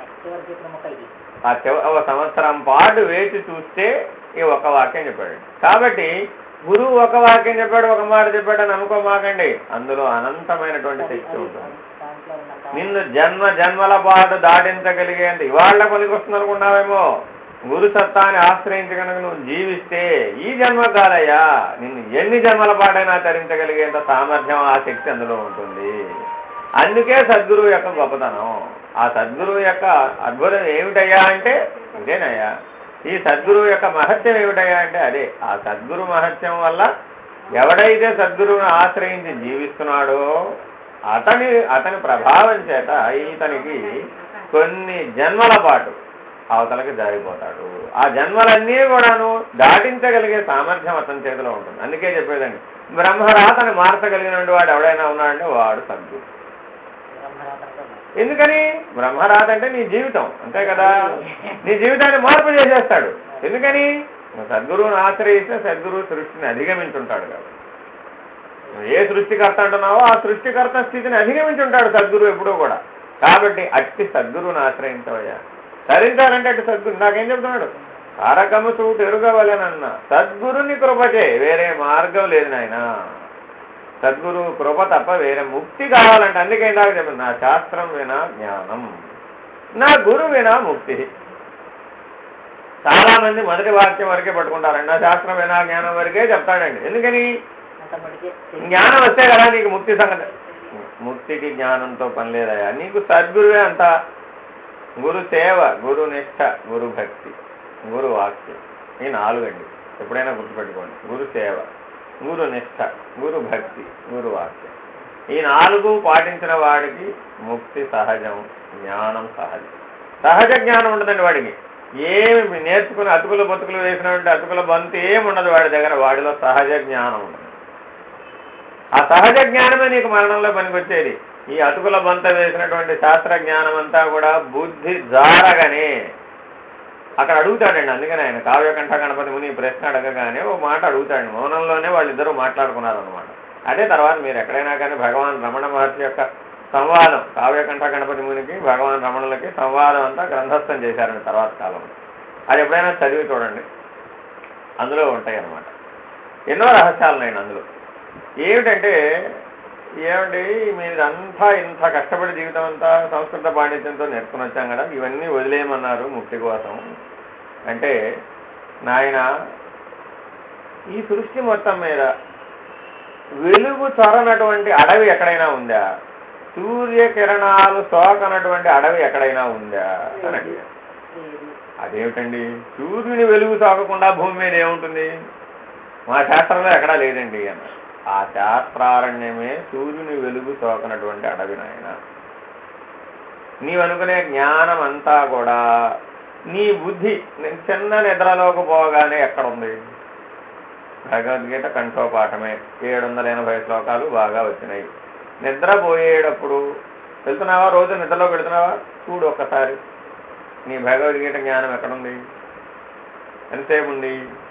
ఆ 1 సంవత్సరం పాటు వేచి చూస్తే ఈ ఒక్క వాక్యం చెప్పాడు. కాబట్టి గురువు ఒక వాక్యం చెప్పాడు, ఒక మాట చెప్పాడు అని అనుకోమాకండి. అందులో అనంతమైనటువంటి శక్తి ఉంటుంది. నిన్ను జన్మల పాటు దాటించగలిగేంత ఇవాళ పనికొస్తుంది అనుకున్నావేమో. గురు సత్తాన్ని ఆశ్రయించి కనుక నువ్వు జీవిస్తే ఈ జన్మ కాదయ్యా, నిన్ను ఎన్ని జన్మల పాటైనా తరించగలిగేంత సామర్థ్యం, ఆ శక్తి అందులో ఉంటుంది. అందుకే సద్గురువు యొక్క గొప్పతనం. ఆ సద్గురువు యొక్క అద్భుతం ఏమిటయ్యా అంటే ఇదేనయ్యా. ఈ సద్గురువు యొక్క మహత్యం ఏమిటయ్యా అంటే అదే. ఆ సద్గురు మహత్యం వల్ల ఎవడైతే సద్గురువును ఆశ్రయించి జీవిస్తున్నాడో అతని ప్రభావం చేత ఇతనికి కొన్ని జన్మల పాటు అవతలకి జారిపోతాడు. ఆ జన్మలన్నీ కూడాను దాటించగలిగే సామర్థ్యం అతని చేతిలో ఉంటుంది. అందుకే చెప్పేదండి, బ్రహ్మరాతని మార్చగలిగిన వాడు ఎవడైనా ఉన్నాడంటే వాడు సద్గురు. ఎందుకని? బ్రహ్మరాత అంటే నీ జీవితం, అంతే కదా. నీ జీవితాన్ని మార్పు చేసేస్తాడు. ఎందుకని? నువ్వు సద్గురువుని ఆశ్రయిస్తే సద్గురువు సృష్టిని అధిగమించుంటాడు కాబట్టి. నువ్వు ఏ సృష్టికర్త అంటున్నావో ఆ సృష్టికర్త స్థితిని అధిగమించుంటాడు సద్గురువు ఎప్పుడూ కూడా. కాబట్టి అట్టి సద్గురువుని ఆశ్రయించవయ్యా. తరించాలంటే అటు సద్గురు నాకేం చెప్తున్నాడు, తారకము చూటు ఎరుగవలెనన్న సద్గురుని కృపచే వేరే మార్గం లేదు నాయన. సద్గురు కృప తప్ప వేరే ముక్తి కావాలంటే. అందుకే ఇందాక చెప్పండి, నా శాస్త్రం వినా జ్ఞానం, నా గురు వినా ముక్తి. చాలా మంది మొదటి వాక్యం వరకే పట్టుకుంటారండి, నా శాస్త్రం వినా జ్ఞానం వరకే చెప్తాడండి. ఎందుకని? జ్ఞానం వస్తే కదా నీకు ముక్తి సంగతి. ముక్తికి జ్ఞానంతో పని లేదయా. నీకు సద్గురువే అంతా. గురు సేవ, గురు నిష్ఠ, గురు భక్తి, గురు వాక్యం, ఈ 4 అండి. ఎప్పుడైనా గుర్తుపెట్టుకోండి. గురు సేవ, గురు నిష్ఠ, గురు భక్తి, గురు వాక్యం. ఈ 4 పాటించిన వాడికి ముక్తి సహజం, జ్ఞానం సహజం. సహజ జ్ఞానం ఉండదండి వాడికి. ఏమి నేర్చుకుని అతుకులు బతుకులు వేసినటువంటి అతుకుల బంతి ఏముండదు వాడి దగ్గర. వాడిలో సహజ జ్ఞానం ఉండదు. ఆ సహజ జ్ఞానమే నీకు మరణంలో పనికొచ్చేది. ఈ అతుకుల బంత వేసినటువంటి శాస్త్ర జ్ఞానం అంతా కూడా బుద్ధి జారగానే అక్కడ అడుగుతాడండి. అందుకని ఆయన కావ్యకంఠ గణపతి ముని ప్రశ్న అడగగానే ఓ మాట అడుగుతాడు. మౌనంలోనే వాళ్ళిద్దరూ మాట్లాడుకున్నారు అనమాట. అదే తర్వాత మీరు ఎక్కడైనా కానీ భగవాన్ రమణ మహర్షి యొక్క సంవాదం, కావ్యకంఠ గణపతి మునికి భగవాన్ రమణులకి సంవాదం అంతా గ్రంథస్థం చేశారండి తర్వాత కాలంలో. అది ఎప్పుడైనా చదివి చూడండి, అందులో ఉంటాయి అన్నమాట. ఎన్నో రహస్యాలు ఉన్నాయండి అందులో. ఏమిటంటే ఏమండి మీరంతా ఇంత కష్టపడి జీవితం అంతా సంస్కృత పాండిత్యంతో నేర్చుకుని వచ్చాం కదా, ఇవన్నీ వదిలేయమన్నారు ముక్తి కోసం అంటే, నాయన ఈ సృష్టి మొత్తం మీద వెలుగు చొరనటువంటి అడవి ఎక్కడైనా ఉందా? సూర్యకిరణాలు సోకనటువంటి అడవి ఎక్కడైనా ఉందా అని అడిగారు. అదేమిటండి, సూర్యుని వెలుగు సోకకుండా భూమి మీద ఏముంటుంది? మా శాస్త్రంలో ఎక్కడా లేదండి అన్నారు. ఆ శాస్త్రారణ్యమే సూర్యుని వెలుగు సోకనటువంటి అడవి నాయన. నీవనుకునే జ్ఞానం అంతా కూడా నీ బుద్ధి చిన్న నిద్రలోకి పోగానే ఎక్కడుంది? భగవద్గీత కంఠోపాఠమే 780 శ్లోకాలు బాగా వచ్చినాయి. నిద్రపోయేటప్పుడు వెళ్తున్నావా? రోజు నిద్రలోకి వెళుతున్నావా? చూడు ఒక్కసారి నీ భగవద్గీత జ్ఞానం ఎక్కడుంది? ఎంతసేపు ఉంది?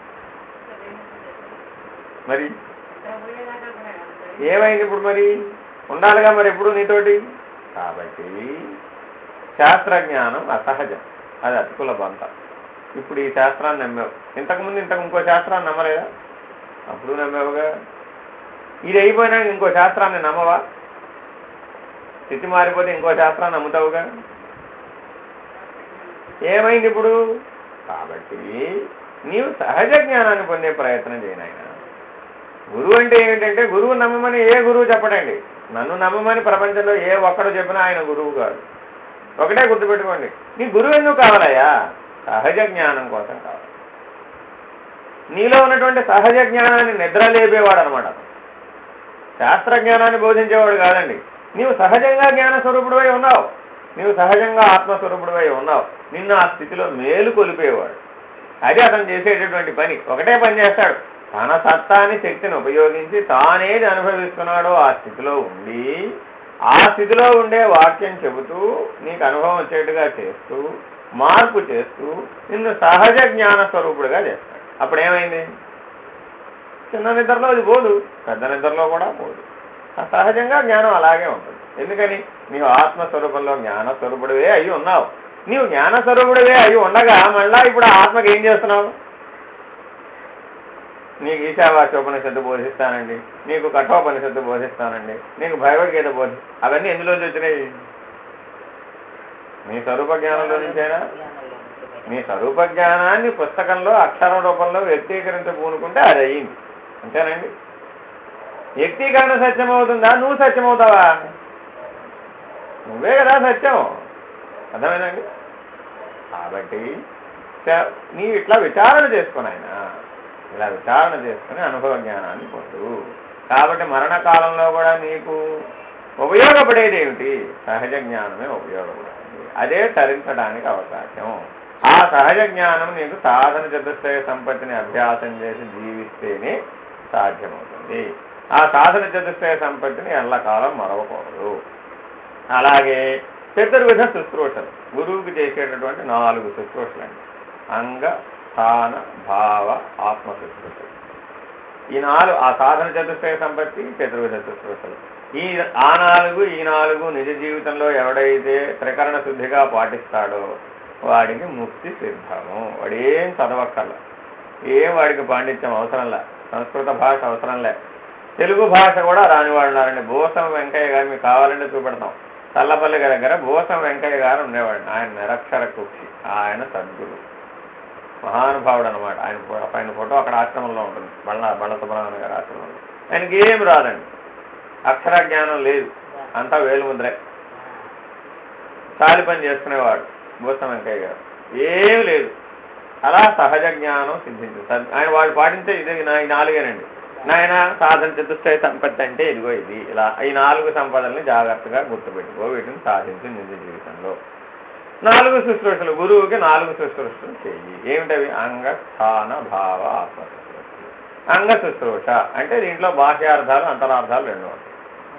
మరి ఏమైంది ఇప్పుడు? మరి ఉండాలిగా మరి ఎప్పుడు నీతోటి. కాబట్టి శాస్త్రజ్ఞానం అసహజం, అది అతుకుల బంత. ఇప్పుడు ఈ శాస్త్రాన్ని నమ్మావు, ఇంతకుముందు ఇంకో శాస్త్రాన్ని నమ్మలేదా? అప్పుడు నమ్మావుగా. ఇది అయిపోయినా ఇంకో శాస్త్రాన్ని నమ్మవా? స్థితి మారిపోతే ఇంకో శాస్త్రాన్ని నమ్ముతావుగా. ఏమైంది ఇప్పుడు? కాబట్టి నీవు సహజ జ్ఞానాన్ని పొందే ప్రయత్నం చేయనాయన. గురువు అంటే ఏమిటంటే, గురువు నమ్మమని ఏ గురువు చెప్పడండి. నన్ను నమ్మమని ప్రపంచంలో ఏ ఒక్కడు చెప్పినా ఆయన గురువు కాదు. ఒకటే గుర్తుపెట్టుకోండి, నీ గురువు ఎందుకు కావాలయ్యా? సహజ జ్ఞానం కోసం కావాలి. నీలో ఉన్నటువంటి సహజ జ్ఞానాన్ని నిద్రలేపేవాడు అనమాట. శాస్త్ర జ్ఞానాన్ని బోధించేవాడు కాదండి. నీవు సహజంగా జ్ఞాన స్వరూపుడివై ఉన్నావు, నీవు సహజంగా ఆత్మస్వరూపుడివై ఉన్నావు. నిన్ను ఆ స్థితిలో మేలు కొలిపేవాడు. అది అతను చేసేటటువంటి పని. ఒకటే పని చేస్తాడు, తన సత్తాన్ని శక్తిని ఉపయోగించి తానేది అనుభవిస్తున్నాడో ఆ స్థితిలో ఉండి, ఆ స్థితిలో ఉండే వాక్యం చెబుతూ నీకు అనుభవం వచ్చేట్టుగా చేస్తూ మార్పు చేస్తూ నిన్ను సహజ జ్ఞాన స్వరూపుడుగా చేస్తాడు. అప్పుడేమైంది? చిన్న నిద్రలో అది పోదు, పెద్ద నిద్రలో కూడా పోదు. సహజంగా జ్ఞానం అలాగే ఉంటుంది. ఎందుకని? నీవు ఆత్మస్వరూపంలో జ్ఞానస్వరూపుడివే అయి ఉన్నావు. నీవు జ్ఞానస్వరూపుడివే అయి ఉండగా మళ్ళా ఇప్పుడు ఆత్మకి ఏం చేస్తున్నావు? నీకు ఈశావాస్యోపనిషత్తు బోధిస్తానండి, నీకు కఠోపనిషత్తు బోధిస్తానండి, నీకు భగవద్గీత అవన్నీ ఎందులోంచి వచ్చినాయి? నీ స్వరూప జ్ఞానంలో నుంచేనా? నీ స్వరూప జ్ఞానాన్ని పుస్తకంలో అక్షరం రూపంలో వ్యక్తీకరించబూనుకుంటే అది అయ్యింది, అంతేనండి. వ్యక్తీకరణ సత్యమవుతుందా? నువ్వు సత్యమవుతావా? నువ్వే కదా సత్యం. అర్థమైందండి? కాబట్టి నీవు ఇట్లా విచారణ చేసుకుని ఆయన ఇలా విచారణ చేసుకుని అనుభవ జ్ఞానాన్ని పొందు. కాబట్టి మరణకాలంలో కూడా నీకు ఉపయోగపడేది ఏమిటి? సహజ జ్ఞానమే ఉపయోగపడుతుంది. అదే తరించడానికి అవకాశం. ఆ సహజ జ్ఞానం నీకు సాధన చతుష్టయ సంపత్తిని అభ్యాసం చేసి జీవిస్తేనే సాధ్యమవుతుంది. ఆ సాధన చతుష్టయ సంపత్తిని ఎల్లకాలం మరవకూడదు. అలాగే చతుర్విధ శుశ్రూషలు, గురువుకి చేసేటటువంటి 4 శుశ్రూషలండి. అంగ, స్థాన, భావ, ఆత్మ శుశ్రూషలు. ఈ 4 ఆ సాధన చతుష్టయ సంపత్తి, చతుర్విధ శుశ్రూషలు. ఈ 4 నిజ జీవితంలో ఎవడైతే త్రికరణ శుద్ధిగా పాటిస్తాడో వాడికి ముక్తి సిద్ధము. వాడేం చదవక్కర్లా, ఏం వాడికి పాండిత్యం అవసరంలే, సంస్కృత భాష అవసరంలే, తెలుగు భాష కూడా రానివాడు ఉన్నారండి. బోసం వెంకయ్య గారు మీకు కావాలంటే చూపెడతాం. చల్లపల్లి దగ్గర బోసం వెంకయ్య గారు ఉండేవాడు. ఆయన నిరక్షర కుక్షి, ఆయన సద్గురు, మహానుభావుడు అనమాట. ఆయన ఫోటో అక్కడ ఆశ్రమంలో ఉంటుంది, బండ సుబ్రహ్మణ్య గారి ఆశ్రమంలో. ఆయనకి ఏం రాదండి, అక్షర జ్ఞానం లేదు, అంతా వేలుముద్రే. చాలి పని చేసుకునేవాడు బోసం వెంకయ్య గారు, ఏం లేదు. అలా సహజ జ్ఞానం సిద్ధించింది. ఆయన వాళ్ళు పాటించే ఇది 4 ఈ నాయన సాధన చతుష్టయ సంపత్తి అంటే ఇదిగో ఇది ఇలా ఈ 4 సంపదల్ని జాగ్రత్తగా గుర్తుపెట్టుకో, వీటిని సాధించు నిజ జీవితంలో. 4 శుశ్రూషలు, గురువుకి 4 శుశ్రూషలు చెయ్యి. ఏమిటవి? అంగ స్థాన భావ ఆత్మ శుశ్రూష. అంగ శుశ్రూష అంటే దీంట్లో బాహ్యార్థాలు అంతరార్థాలు 2 ఉంటాయి.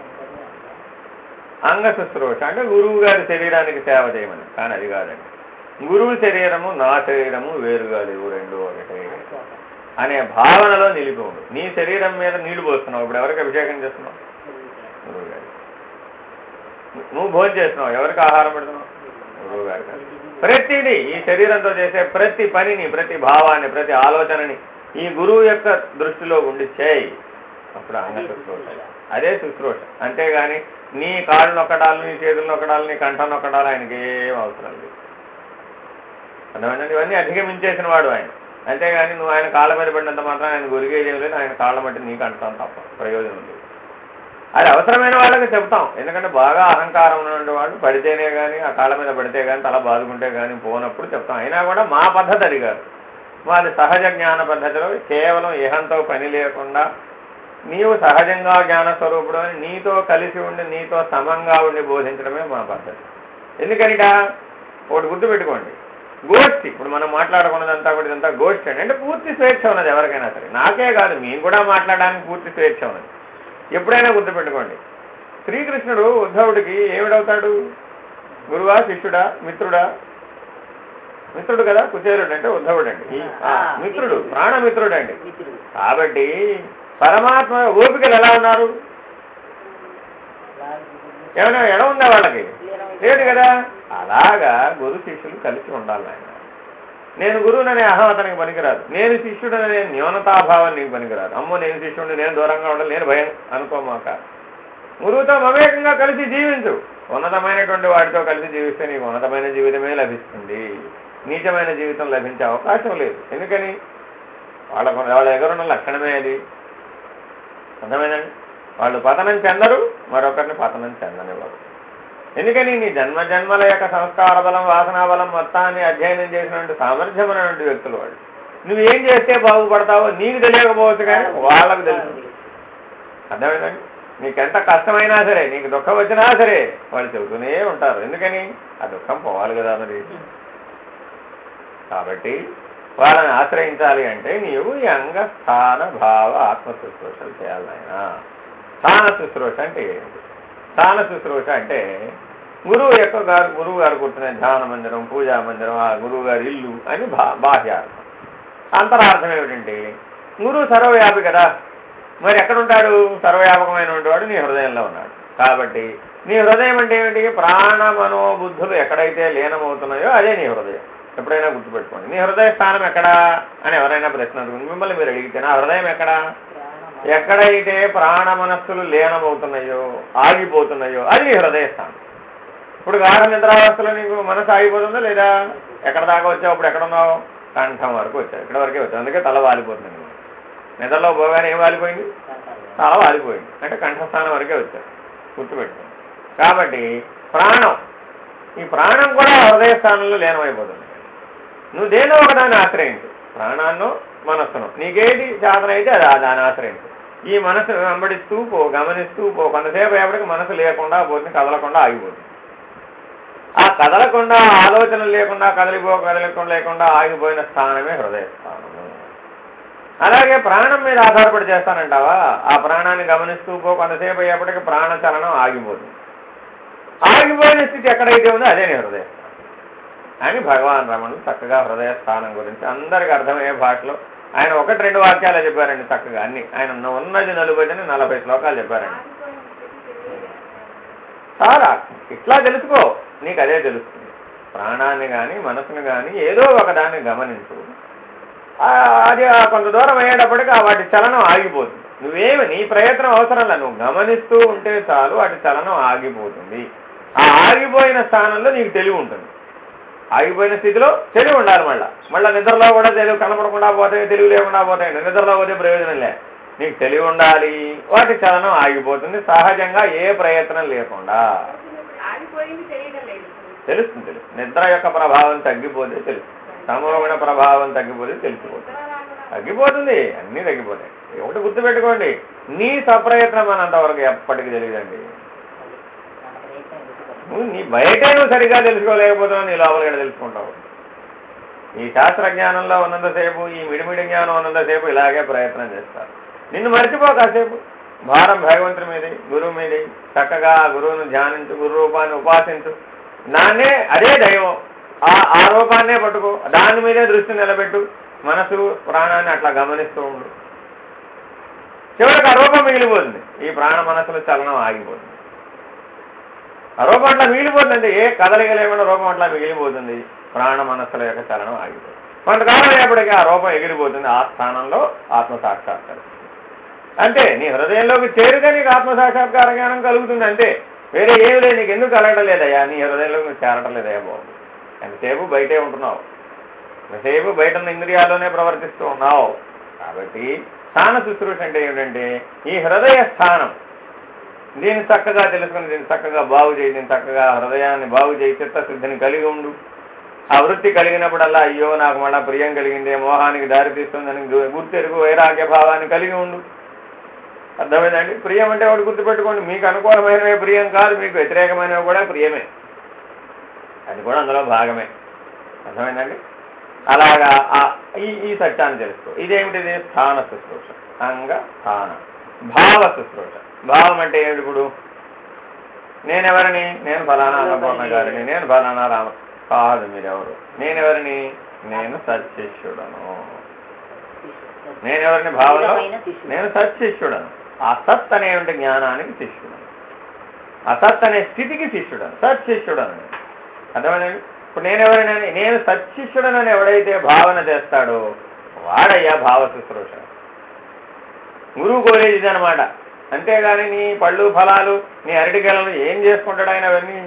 అంగ శుశ్రూష అంటే గురువు గారి శరీరానికి సేవ చేయమని, కానీ అది కాదండి. గురువు శరీరము నా శరీరము వేరుగా లేవు, 2 ఒకటే అనే భావనలో నిలిపి ఉండు. నీ శరీరం మీద నీళ్లు పోస్తున్నావు, ఇప్పుడు ఎవరికి అభిషేకం చేస్తున్నావు? గురువు గారి. నువ్వు భోజనం చేస్తున్నావు, ఎవరికి ఆహారం పెడుతున్నావు? గురువు గారి. ప్రతిదీ ఈ శరీరంతో చేసే ప్రతి పనిని, ప్రతి భావాన్ని, ప్రతి ఆలోచనని ఈ గురువు యొక్క దృష్టిలో ఉండి చేయి. అప్పుడు అంగ శుశ్రూష. అదే శుశ్రూష. అంతేగాని నీ కాళ్ళు నొక్కడాలు, నీ చేతులు నొక్కడాలు, నీ కంఠం నొక్కడాలు ఆయనకి ఏం అవసరం లేదు. అర్థమైందండి? ఇవన్నీ అధిగమించేసిన వాడు ఆయన. అంతేగాని నువ్వు ఆయన కాళ్ళ మీద పడినంత మాత్రం ఆయన గురిగేది ఏం లేదు. ఆయన కాళ్ళ మట్టి నీకు అంటాం తప్ప ప్రయోజనం లేదు. అది అవసరమైన వాళ్ళకి చెప్తాం. ఎందుకంటే బాగా అహంకారం ఉన్నటువంటి వాళ్ళు పడితేనే కానీ, ఆ కాళ్ళ మీద పడితే కానీ, తల బాదుకుంటే కానీ పోనప్పుడు చెప్తాం. అయినా కూడా మా పద్ధతి అది కాదు. వాళ్ళ సహజ జ్ఞాన పద్ధతిలో కేవలం ఇహంతో పని లేకుండా నీవు సహజంగా జ్ఞానస్వరూపుడు అని నీతో కలిసి ఉండి, నీతో సమంగా ఉండి బోధించడమే మా పద్ధతి. ఎందుకనిట ఒకటి గుర్తుపెట్టుకోండి, గోష్ఠి. ఇప్పుడు మనం మాట్లాడుకున్నదంతా కూడా ఇదంతా గోష్ఠి అంటే పూర్తి స్వేచ్ఛ ఉన్నది ఎవరికైనా సరే. నాకే కాదు, మేము కూడా మాట్లాడడానికి పూర్తి స్వేచ్ఛ ఉన్నది. ఎప్పుడైనా గుర్తుపెట్టుకోండి, శ్రీకృష్ణుడు ఉద్ధవుడికి ఏమిడవుతాడు? గురువా, శిష్యుడా, మిత్రుడా? మిత్రుడు కదా. కుచేరుడు అంటే ఉద్ధవుడు అండి, మిత్రుడు, ప్రాణమిత్రుడు అండి. కాబట్టి పరమాత్మ ఓపికలు ఎలా ఉన్నారు? ఏమైనా ఎడ ఉందా వాళ్ళకి? లేదు కదా. అలాగా గురు శిష్యులు కలిసి ఉండాలి. ఆయన నేను గురువుననే అహం అతనికి పనికిరాదు, నేను శిష్యుడనే న్యూనతాభావం నీకు పనికిరాదు. అమ్మో నేను శిష్యుడిని, నేను దూరంగా ఉండాలి, నేను భయం అనుకోమాక. గురువుతో మమేకంగా కలిసి జీవించు. ఉన్నతమైనటువంటి వాటితో కలిసి జీవిస్తే నీకు ఉన్నతమైన జీవితమే లభిస్తుంది. నీచమైన జీవితం లభించే అవకాశం లేదు. ఎందుకని? వాళ్ళ దగ్గర ఉన్న లక్షణమే అది. అర్థమైందండి? వాళ్ళు పతనం చెందరు, మరొకరిని పతనం చెందనివ్వరు. ఎందుకని? నీ జన్మజన్మల యొక్క సంస్కార బలం, వాసనా బలం మొత్తాన్ని అధ్యయనం చేసినటువంటి సామర్థ్యం అనేటువంటి వ్యక్తులు వాళ్ళు. నువ్వేం చేస్తే బాగుపడతావో నీకు తెలియకపోవచ్చు, కానీ వాళ్ళకు తెలుసు. అర్థమైందండి? నీకెంత కష్టమైనా సరే, నీకు దుఃఖం వచ్చినా సరే వాళ్ళు చెబుతూనే ఉంటారు. ఎందుకని? ఆ దుఃఖం పోవాలి కదా మరి. కాబట్టి వాళ్ళని ఆశ్రయించాలి అంటే నీవు ఈ అంగ స్థాన భావ ఆత్మ శుశ్రూషలు చేయాలి. ఆయన స్థాన శుశ్రూష అంటే ఏంటి? స్థాన శుశ్రూష అంటే గురువు గారు కూర్చునే ధ్యాన మందిరం, పూజా మందిరం, ఆ గురువు గారి ఇల్లు అని బాహ్యార్థం. అంతరార్థం ఏమిటంటే గురువు సర్వవ్యాపి కదా. మరి ఎక్కడుంటాడు? సర్వవ్యాపకమైన వాడు నీ హృదయంలో ఉన్నాడు. కాబట్టి నీ హృదయం అంటే ఏమిటి? ప్రాణ మనోబుద్ధులు ఎక్కడైతే లీనమవుతున్నాయో అదే నీ హృదయం. ఎప్పుడైనా గుర్తుపెట్టుకోండి. నీ హృదయ స్థానం ఎక్కడా అని ఎవరైనా ప్రశ్న అడుగుతుంది, మిమ్మల్ని మీరు అడిగితే నా హృదయం ఎక్కడా? ఎక్కడైతే ప్రాణ మనస్సులు లీనమవుతున్నాయో, ఆగిపోతున్నాయో అది నీ హృదయ స్థానం. ఇప్పుడు గాఢ నిద్రావస్థలో నీకు మనసు ఆగిపోతుందా లేదా? ఎక్కడ దాకా వచ్చావు? ఇప్పుడు ఎక్కడున్నావు? కంఠం వరకు వచ్చావు, ఇక్కడ వరకే వచ్చావు. అందుకే తల వాలిపోతుంది. నిద్రలో పోగానే ఏం వాలిపోయింది? తల వాలిపోయింది. అంటే కంఠస్థానం వరకే వచ్చావు. గుర్తుపెట్టుకోండి. కాబట్టి ప్రాణం, ఈ ప్రాణం కూడా హృదయ స్థానంలో లీనమైపోతుంది. నువ్వు దేనో ఒకదాన్ని ఆశ్రయించు, ప్రాణాన్నో మనస్సును. నీకేది సాధన అయితే అది దాన్ని ఆశ్రయించు. ఈ మనసు వెంబడిస్తూ పో, గమనిస్తూ పో. కొంతసేపు అయ్యేప్పటికి మనసు లేకుండా పోతుంది, కదలకుండా ఆగిపోతుంది. ఆ కదలకుండా, ఆలోచన లేకుండా, లేకుండా ఆగిపోయిన స్థానమే హృదయ స్థానము. అలాగే ప్రాణం మీద ఆధారపడి చేస్తానంటావా? ఆ ప్రాణాన్ని గమనిస్తూ పో, కొంతసేపు అయ్యేప్పటికి ప్రాణ చలనం ఆగిపోతుంది. ఆగిపోయిన స్థితి ఎక్కడైతే ఉందో అదే నీ హృదయ స్థానం అని భగవాన్ రమణుడు చక్కగా హృదయ స్థానం గురించి అందరికి అర్థమయ్యే భాషలో ఆయన 1-2 వాక్యాలు చెప్పారండి చక్కగా. అన్ని ఆయన ఉన్నది 40 శ్లోకాలు చెప్పారండి. చాలా ఇట్లా తెలుసుకో, నీకు అదే తెలుస్తుంది. ప్రాణాన్ని కానీ మనసును కానీ ఏదో ఒకదాన్ని గమనించు. అది కొంత దూరం అయ్యేటప్పటికి వాటి చలనం ఆగిపోతుంది. నువ్వేమి నీ ప్రయత్నం అవసరంలా, నువ్వు గమనిస్తూ ఉంటే చాలు వాటి చలనం ఆగిపోతుంది. ఆ ఆగిపోయిన స్థానంలో నీకు తెలివి ఉంటుంది. ఆగిపోయిన స్థితిలో తెలివి ఉండాలి. మళ్ళీ నిద్రలో కూడా తెలివి కనపడకుండా పోతాయి, తెలివి లేకుండా పోతాయి. నిద్రలో పోతే ప్రయోజనం లే. నీకు తెలివి ఉండాలి, వాటి చలనం ఆగిపోతుంది సహజంగా, ఏ ప్రయత్నం లేకుండా. తెలుస్తుంది. నిద్ర యొక్క ప్రభావం తగ్గిపోతే తెలుస్తుంది, తమోగుణ ప్రభావం తగ్గిపోతే తెలిసిపోతుంది. తగ్గిపోతుంది, అన్నీ తగ్గిపోతాయి. ఒకటి గుర్తుపెట్టుకోండి, నీ సప్రయత్నం అన్నంతవరకు ఎప్పటికీ తెలియదండి. నీ బయటే నువ్వు సరిగా తెలుసుకోలేకపోతున్నావు, నీ లోపలికి తెలుసుకుంటావు. ఈ శాస్త్రజ్ఞానంలో ఉన్నంతసేపు, ఈ మిడిమిడి జ్ఞానం ఉన్నంతసేపు ఇలాగే ప్రయత్నం చేస్తారు. నిన్ను మర్చిపో కాసేపు, భారం భగవంతుడి మీది, గురువు మీది. చక్కగా గురువును ధ్యానించు, గురు రూపాన్ని ఉపాసించు, దాన్నే అదే దైవం, ఆ రూపాన్నే పట్టుకో, దాని మీదే దృష్టి నిలబెట్టు, మనసు ప్రాణాన్ని అట్లా గమనిస్తూ ఉండు. చివరికి ఆ రూపం మిగిలిపోతుంది, ఈ ప్రాణ మనసులో చలనం ఆగిపోతుంది. ఆ రూపం అట్లా మిగిలిపోతుందంటే ఏ కదలిక లేకుండా రూపం అట్లా మిగిలిపోతుంది, ప్రాణ మనస్సుల యొక్క చలనం ఆగిపోతుంది. కొంతకాలం అయ్యేప్పటికీ ఆ రూపం ఎగిరిపోతుంది, ఆ స్థానంలో ఆత్మసాక్షాత్కారం. అంతే, నీ హృదయంలోకి చేరితే నీకు ఆత్మసాక్షాత్కార జ్ఞానం కలుగుతుంది. అంతే, వేరే ఏమి లేదు. నీకు ఎందుకు కలగడం లేదయ్యా, నీ హృదయంలోకి నువ్వు చేరటం లేదయ్యా బాబు. ఎంతసేపు బయటే ఉంటున్నావు, ఎంతసేపు బయట ఉన్న ఇంద్రియాల్లోనే ప్రవర్తిస్తూ ఉన్నావు. కాబట్టి స్థాన శుశ్రూష అంటే ఏమిటంటే ఈ హృదయ స్థానం, దీన్ని చక్కగా తెలుసుకుని దీన్ని చక్కగా బాగు చేయి, దీన్ని చక్కగా హృదయాన్ని బాగు చేయి, చిత్తశుద్ధిని కలిగి ఉండు. ఆ వృత్తి కలిగినప్పుడల్లా అయ్యో నాకు మళ్ళా ప్రియం కలిగిందే, మోహానికి దారితీస్తుందని గుర్తెరుగు, వైరాగ్య భావాన్ని కలిగి ఉండు. అర్థమైందండి? ప్రియం అంటే ఒకటి గుర్తుపెట్టుకోండి, మీకు అనుకూలమైనవే ప్రియం కాదు, మీకు వ్యతిరేకమైనవి కూడా ప్రియమే, అది కూడా అందులో భాగమే. అర్థమైందండి? అలాగా ఈ సత్యాన్ని తెలుసుకో. ఇదేమిటిది? స్థాన శుశ్రూష, అంగ స్థాన. భావ శుశ్రూష, భావం అంటే ఏమిటి? ఇప్పుడు నేనెవరిని? నేను ఫలానా అన్నపూర్ణ గారిని, నేను ఫలానా రామ కాదు. మీరెవరు? నేనెవరిని? నేను సత్శిష్యుడను. నేనెవరిని భావంలో? నేను సత్శిష్యుడను. ఆ సత్ అనేటువంటి జ్ఞానానికి శిష్యుడను, అసత్ అనే స్థితికి శిష్యుడను, సత్శిష్యుడను. అర్థమైందండి? ఇప్పుడు నేనెవరినని? నేను సత్శిష్యుడనని ఎవడైతే భావన చేస్తాడో వాడయ్యా భావ శుశ్రూష. గురువు కోరేది ఇదనమాట. అంతేగాని నీ పళ్ళు ఫలాలు, నీ అరటికెలను ఏం చేసుకుంటాడు ఆయన? అవన్నీ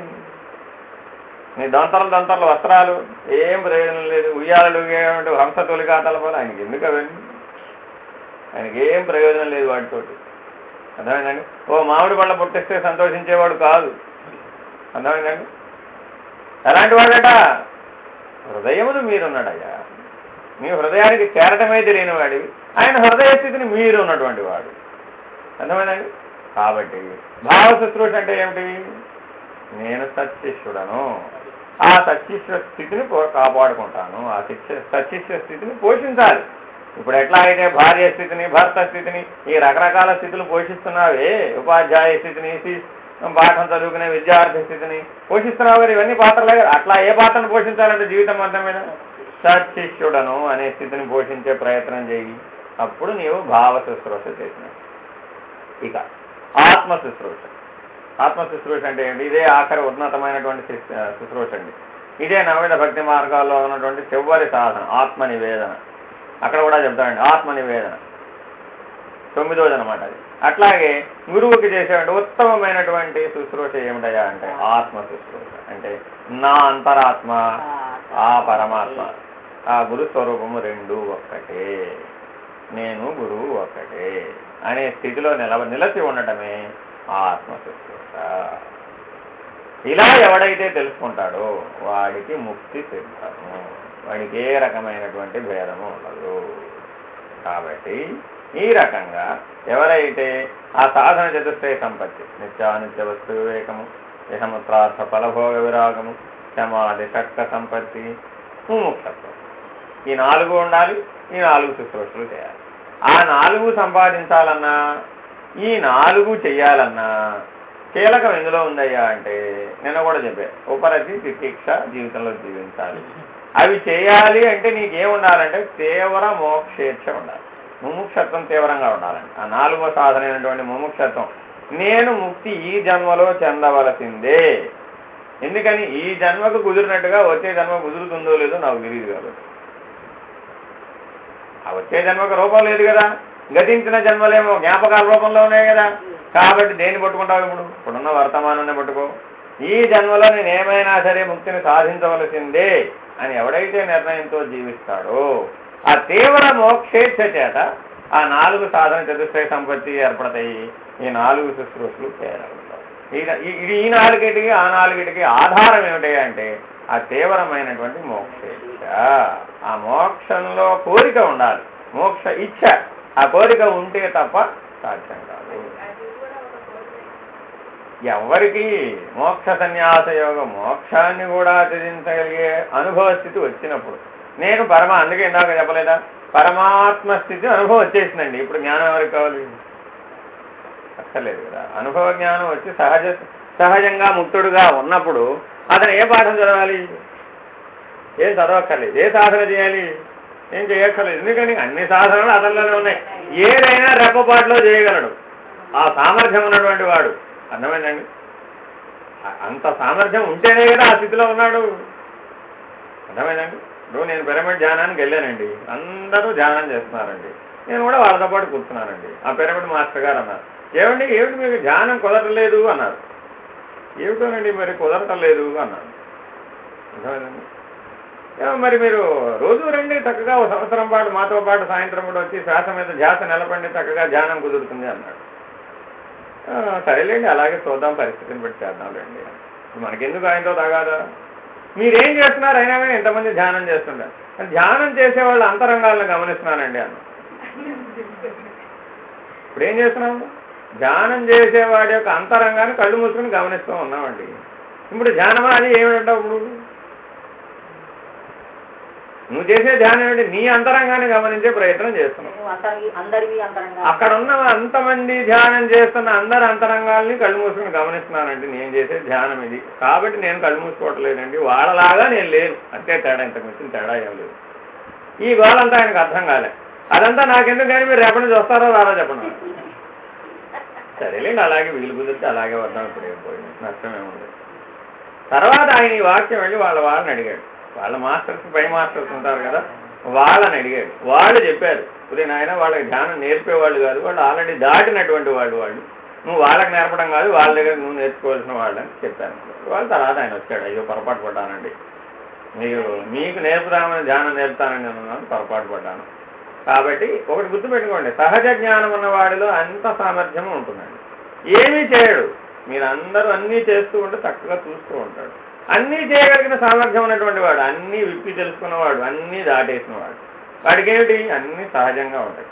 నీ దంతర్లు వస్త్రాలు ఏం ప్రయోజనం లేదు. ఉయ్యాలలు హంస తొలిగా తలపాలి, ఆయనకి ఎందుకు అవన్నీ? ఆయనకి ఏం ప్రయోజనం లేదు వాటితోటి. అర్థమైందండి? ఓ మామిడి పళ్ళ పుట్టిస్తే సంతోషించేవాడు కాదు. అర్థమైందండి? ఎలాంటి వాడట? హృదయమును మీరున్నాడయ్యా. మీ హృదయానికి చేరటమే తెలియని వాడివి, ఆయన హృదయ స్థితిని మీరు ఉన్నటువంటి వాడు. అర్థమైందండి? కాబట్టి భావ శుశ్రూష అంటే ఏమిటి? నేను సత్శిష్యుడను, ఆ సత్శిష్య స్థితిని కాపాడుకుంటాను, ఆ సత్శిష్య స్థితిని పోషించాలి. ఇప్పుడు ఎట్లా అయితే భార్య స్థితిని, భర్త స్థితిని, ఈ రకరకాల స్థితులు పోషిస్తున్నావే, ఉపాధ్యాయ స్థితిని, పాఠం చదువుకునే విద్యార్థి స్థితిని పోషిస్తున్నావు కదా, ఇవన్నీ పాత్రలే కదా. అట్లా ఏ పాత్రను పోషించాలంటే జీవితం మొత్తం మీద సత్శిష్యుడను అనే స్థితిని పోషించే ప్రయత్నం చేయి. అప్పుడు నీవు భావ శుశ్రూష చేసినట్టు. ఇక ఆత్మ శుశ్రూష. ఆత్మ శుశ్రూష అంటే ఏంటి? ఇదే ఆఖరి ఉన్నతమైనటువంటి శుశ్రూష అండి. ఇదే నవవిధ భక్తి మార్గాల్లో ఉన్నటువంటి చివరి సాధన, ఆత్మ నివేదన. అక్కడ కూడా చెప్తానండి ఆత్మ నివేదన, 9వది అనమాట అది. అట్లాగే గురువుకి చేసేటువంటి ఉత్తమమైనటువంటి శుశ్రూష ఏమిటయా అంటే ఆత్మ శుశ్రూష. అంటే నా అంతరాత్మ, ఆ పరమాత్మ, ఆ గురు స్వరూపము రెండూ ఒక్కటే, నేను గురువు ఒక్కటే అనే స్థితిలో నిలచి ఉండటమే ఆత్మ శుశ్రూష. ఇలా ఎవడైతే తెలుసుకుంటాడో వాడికి ముక్తి సిద్ధము, వాడికి ఏ రకమైనటువంటి భేదము ఉండదు. కాబట్టి ఈ రకంగా ఎవరైతే ఆ సాధన చతుష్టయ సంపత్తి, నిత్యానిత్య వస్తు వివేకము, యహముత్రార్థ ఫలభోగ విరాగము, సమాధి షట్క సంపత్తి, ముముక్షత్వం, ఈ 4 ఉండాలి. ఈ 4 శుశ్రూషలు చేయాలి. ఆ 4 సంపాదించాలన్నా, ఈ 4 చెయ్యాలన్నా కీలకం ఎందులో ఉందయ్యా అంటే నిన్న కూడా చెప్పా, ఉపరతి తితిక్ష జీవితంలో జీవించాలి. అవి చేయాలి అంటే నీకేం ఉండాలంటే తీవ్ర మోక్షేచ్ఛ ఉండాలి, ముముక్షత్వం తీవ్రంగా ఉండాలండి. ఆ 4వ సాధన అయినటువంటి ముముక్షత్వం, నేను ముక్తి ఈ జన్మలో చెందవలసిందే. ఎందుకని? ఈ జన్మకు కుదిరినట్టుగా వచ్చే జన్మ కుదురుతుందో లేదో నాకు తెలియదు కాబట్టి. ఆ వచ్చే జన్మకు రూపం లేదు కదా, గతించిన జన్మలేమో జ్ఞాపకాల రూపంలో ఉన్నాయి కదా. కాబట్టి దేన్ని పట్టుకుంటావు? ఇప్పుడున్న వర్తమానాన్ని పట్టుకో. ఈ జన్మలో నేను ఏమైనా సరే ముక్తిని సాధించవలసిందే అని ఎవడైతే నిర్ణయంతో జీవిస్తాడో ఆ తీవ్ర మోక్షేచ్ఛ చేత ఆ 4 సాధన చతుష్టయ సంపత్తి ఏర్పడతాయి. ఈ 4 శుశ్రూషలు చేరగలుగుతాయి. ఈ 4టికి ఆ 4టికి ఆధారం ఏమిటి అంటే ఆ తీవ్రమైనటువంటి మోక్షేచ్ఛ. ఆ మోక్షంలో కోరిక ఉండాలి. మోక్ష ఇచ్ఛ, ఆ కోరిక ఉంటే తప్ప సాధ్యం కాదు. ఎవరికి మోక్ష సన్యాస యోగం, మోక్షాన్ని కూడా త్యజించగలిగే అనుభవ స్థితి వచ్చినప్పుడు, నేను అందుకే ఇందాక చెప్పలేదా, పరమాత్మ స్థితి అనుభవం వచ్చేసిందండి. ఇప్పుడు జ్ఞానం ఎవరికి కావాలి? అక్కర్లేదు కదా. అనుభవ జ్ఞానం వచ్చి సహజంగా ముక్తుడుగా ఉన్నప్పుడు అతను ఏ పాఠం చదవాలి? ఏం చదవక్కర్లేదు. ఏ సాధన చేయాలి? ఏం చేయక్కర్లేదు. ఎందుకని అన్ని సాధనలు అతనిలోనే ఉన్నాయి. ఏదైనా రెప్పపాటులో చేయగలడు ఆ సామర్థ్యం ఉన్నటువంటి వాడు. అర్థమైందండి? అంత సామర్థ్యం ఉంటేనే కదా ఆ స్థితిలో ఉన్నాడు. అర్థమైందండి? ఇప్పుడు నేను పిరమిడ్ ధ్యానానికి వెళ్ళానండి, అందరూ ధ్యానం చేస్తున్నారండి, నేను కూడా వాళ్ళతో పాటు కూర్చున్నానండి. ఆ పిరమిడ్ మాస్టర్ గారు అన్నారు, ఏమిటి మీకు ధ్యానం కుదరలేదు అన్నారు. ఏమిటోనండి మరి కుదరటం లేదు అన్నారు. అర్థమైందండి? మరి మీరు రోజు రండి, చక్కగా ఒక సంవత్సరం పాటు మాతో పాటు సాయంత్రం కూడా వచ్చి శ్వాస మీద ధ్యాస నిలబడి చక్కగా ధ్యానం కుదురుతుంది అన్నాడు. సరేలేండి, అలాగే చూద్దాం, పరిస్థితిని బట్టి చేద్దాంలేండి. మనకెందుకు ఆయనతో తగాదా? మీరేం చేస్తున్నారు? అయినా కానీ ఎంతమంది ధ్యానం చేస్తుంటారు. ధ్యానం చేసేవాళ్ళు అంతరంగాలను గమనిస్తున్నానండి అన్న. ఇప్పుడు ఏం చేస్తున్నాము? ధ్యానం చేసేవాడి యొక్క అంతరంగాన్ని కళ్ళు మూసుకుని గమనిస్తూ ఉన్నామండి. ఇప్పుడు ధ్యానమా అది ఏమిటంటావు? ఇప్పుడు నువ్వు చేసే ధ్యానం ఏమిటి? నీ అంతరంగాన్ని గమనించే ప్రయత్నం చేస్తున్నావు. అక్కడ ఉన్న అంతమంది ధ్యానం చేస్తున్న అందరి అంతరంగాల్ని కళ్ళు మూసుకుని గమనిస్తున్నానండి. నేను చేసే ధ్యానం ఇది కాబట్టి నేను కళ్ళు మూసుకోవట్లేదండి. వాళ్ళలాగా నేను లేను, అంతే తేడా. ఇంతకు మించిన తేడా ఏం లేదు. ఈ గోలంతా ఆయనకు అర్థం కాలే. అదంతా నాకెందుకు కానీ మీరు రేపటి నుంచి వస్తారో రారో చెప్పండి. సరేలేండి, అలాగే వీలు కుదిరితే అలాగే వద్దాం, ఇప్పుడు అయిపోయింది, నష్టమేముంది. తర్వాత ఆయన ఈ వాక్యం వెళ్ళి వాళ్ళని అడిగాడు. వాళ్ళ మాస్టర్స్, పై మాస్టర్స్ ఉంటారు కదా, వాళ్ళని అడిగాడు. వాళ్ళు చెప్పారు, ఉదయం ఆయన వాళ్ళకి ధ్యానం నేర్పేవాళ్ళు కాదు, వాళ్ళు ఆల్రెడీ దాటినటువంటి వాళ్ళు. నువ్వు వాళ్ళకి నేర్పడం కాదు, వాళ్ళ దగ్గర నువ్వు నేర్చుకోవాల్సిన వాళ్ళని చెప్పాను. వాళ్ళ తర్వాత ఆయన వచ్చాడు, అయ్యో పొరపాటు పడ్డానండి, మీకు నేర్పుదామని ధ్యానం నేర్పుతానని అన్నాను, పొరపాటు పడ్డాను. కాబట్టి ఒకటి గుర్తుపెట్టుకోండి, సహజ జ్ఞానం ఉన్న వాడిలో అంత సామర్థ్యం ఉంటుందండి. ఏమీ చేయడు, మీరందరూ అన్నీ చేస్తూ ఉంటే చక్కగా చూస్తూ ఉంటాడు. అన్నీ చేయగలిగిన సామర్థ్యం ఉన్నటువంటి వాడు, అన్నీ విప్పి తెలుసుకున్నవాడు, అన్నీ దాటేసినవాడు, వాడికి ఏమిటి? అన్నీ సహజంగా ఉంటాయి.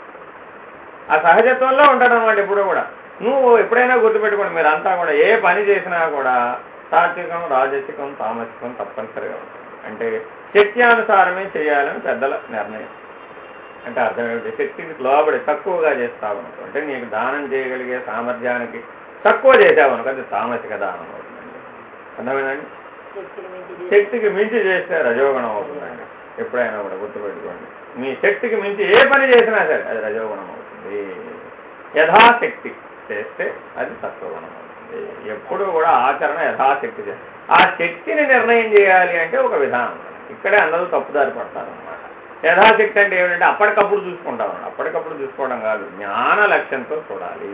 ఆ సహజత్వంలో ఉంటాడు అన్నమాట ఎప్పుడూ కూడా. నువ్వు ఎప్పుడైనా గుర్తుపెట్టుకోండి, మీరంతా కూడా ఏ పని చేసినా కూడా సాత్వికం, రాజసికం, తామసికం తప్పనిసరిగా ఉంటుంది. అంటే శక్త్యానుసారమే చేయాలని పెద్దల నిర్ణయం. అంటే అర్థం ఏమిటి? శక్తికి లోబడి తక్కువగా చేస్తావు అనుకో, అంటే నీకు దానం చేయగలిగే సామర్థ్యానికి తక్కువ చేసావు అనుకో, అది తామసిక దానం అవుతుందండి. అర్థమేనండి? శక్తికి మించి చేస్తే రజోగుణం అవుతుందండి. ఎప్పుడైనా కూడా గుర్తుపెట్టుకోండి, మీ శక్తికి మించి ఏ పని చేసినా సరే అది రజోగుణం అవుతుంది. యథాశక్తి చేస్తే అది సత్వగుణం అవుతుంది. ఎప్పుడూ కూడా ఆచరణ యథాశక్తి చేస్తే, ఆ శక్తిని నిర్ణయం చేయాలి అంటే ఒక విధానం. ఇక్కడే అందరూ తప్పుదారి పడతారు అన్నమాట. యథాశక్తి అంటే ఏమిటంటే అప్పటికప్పుడు చూసుకుంటాం. అప్పటికప్పుడు చూసుకోవడం కాదు, జ్ఞాన లక్ష్యంతో చూడాలి.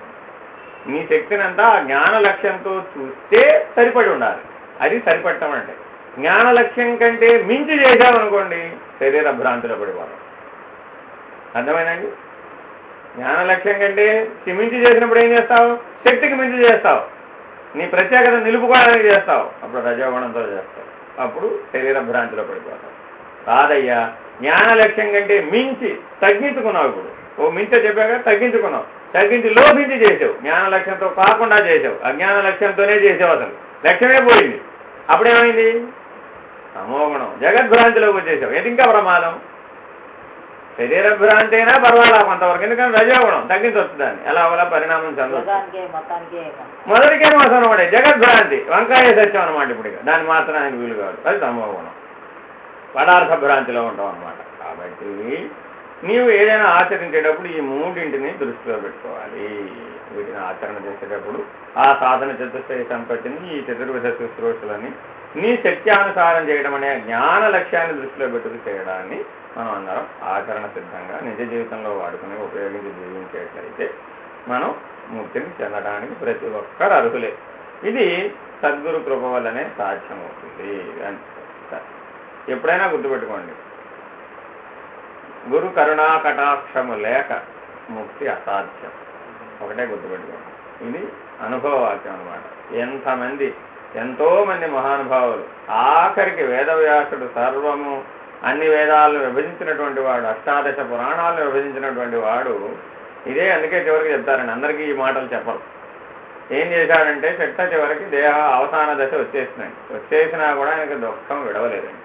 నీ శక్తిని అంతా జ్ఞాన లక్ష్యంతో చూస్తే సరిపడి ఉండాలి. అది సరిపడటం అంటే. జ్ఞాన లక్ష్యం కంటే మించి చేసామనుకోండి శరీర భ్రాంతిలో పడిపోతాం. అర్థమైందండి? జ్ఞాన లక్ష్యం కంటే మించి చేసినప్పుడు ఏం చేస్తావు? శక్తికి మించి చేస్తావు, నీ ప్రత్యేకత నిలుపుకోవడానికి చేస్తావు, అప్పుడు రజోగుణంతో చేస్తావు, అప్పుడు శరీర భ్రాంతిలో పడిపోతావు. కాదయ్యా, జ్ఞాన లక్ష్యం కంటే మించి తగ్గించుకున్నావు. ఇప్పుడు ఓ మించే చెప్పాక తగ్గించుకున్నావు, తగ్గించి లోపించి చేసావు, జ్ఞాన లక్ష్యంతో కాకుండా చేసావు, అజ్ఞాన లక్ష్యంతోనే చేసావు, అసలు లక్ష్యమే పోయింది. అప్పుడేమైంది? తమోగుణం, జగద్భ్రాంతిలోకి వచ్చేసావు. ఏది ఇంకా ప్రమాదం? శరీర భ్రాంతి అయినా పర్వాలా కొంతవరకు, ఎందుకంటే రజోగుణం తగ్గించవచ్చు దాన్ని, ఎలా అలా పరిణామం చెందవచ్చు. మొదటికే మోసం పడే జగద్భ్రాంతి, వంకాయ సత్యం అనమాట. ఇప్పుడు దాన్ని మాత్రం ఆయనకు వీలు కాదు, అది తమోగుణం. పదార్థ భ్రాంతిలో ఉంటాం అన్నమాట. కాబట్టి నీవు ఏదైనా ఆచరించేటప్పుడు ఈ మూడింటిని దృష్టిలో పెట్టుకోవాలి. వీటిని ఆచరణ చేసేటప్పుడు ఆ సాధన చతుష్టయ సంపత్తిని, ఈ చతుర్విధ శుశ్రూషలని నీ శక్త్యానుసారం చేయడం అనే జ్ఞాన లక్ష్యాన్ని దృష్టిలో పెట్టుకు చేయడాన్ని మనం అందరం ఆచరణ సిద్ధంగా నిజ జీవితంలో వాడుకుని ఉపయోగించి జీవించేట్లయితే మనం ముక్తిని చెందడానికి ప్రతి ఒక్కరు అర్హులే. ఇది సద్గురు కృప వల్లనే సాధ్యమవుతుంది. ఎప్పుడైనా గుర్తుపెట్టుకోండి, గురు కరుణా కటాక్షము లేక ముక్తి అసాధ్యం. ఒకటే గుర్తుపెట్టుకోండి, ఇది అనుభవవాక్యం అన్నమాట. ఎంతోమంది మహానుభావులు, ఆఖరికి వేదవ్యాసుడు సర్వము అన్ని వేదాలను విభజించినటువంటి వాడు, అష్టాదశ పురాణాలను విభజించినటువంటి వాడు ఇదే. అందుకే చివరికి చెప్తారండి, అందరికీ ఈ మాటలు చెప్పరు. ఏం చేశాడంటే చెట్ట చివరికి దేహ అవసాన దశ వచ్చేసినాయి. వచ్చేసినా కూడా ఆయనకు దుఃఖం విడవలేదండి.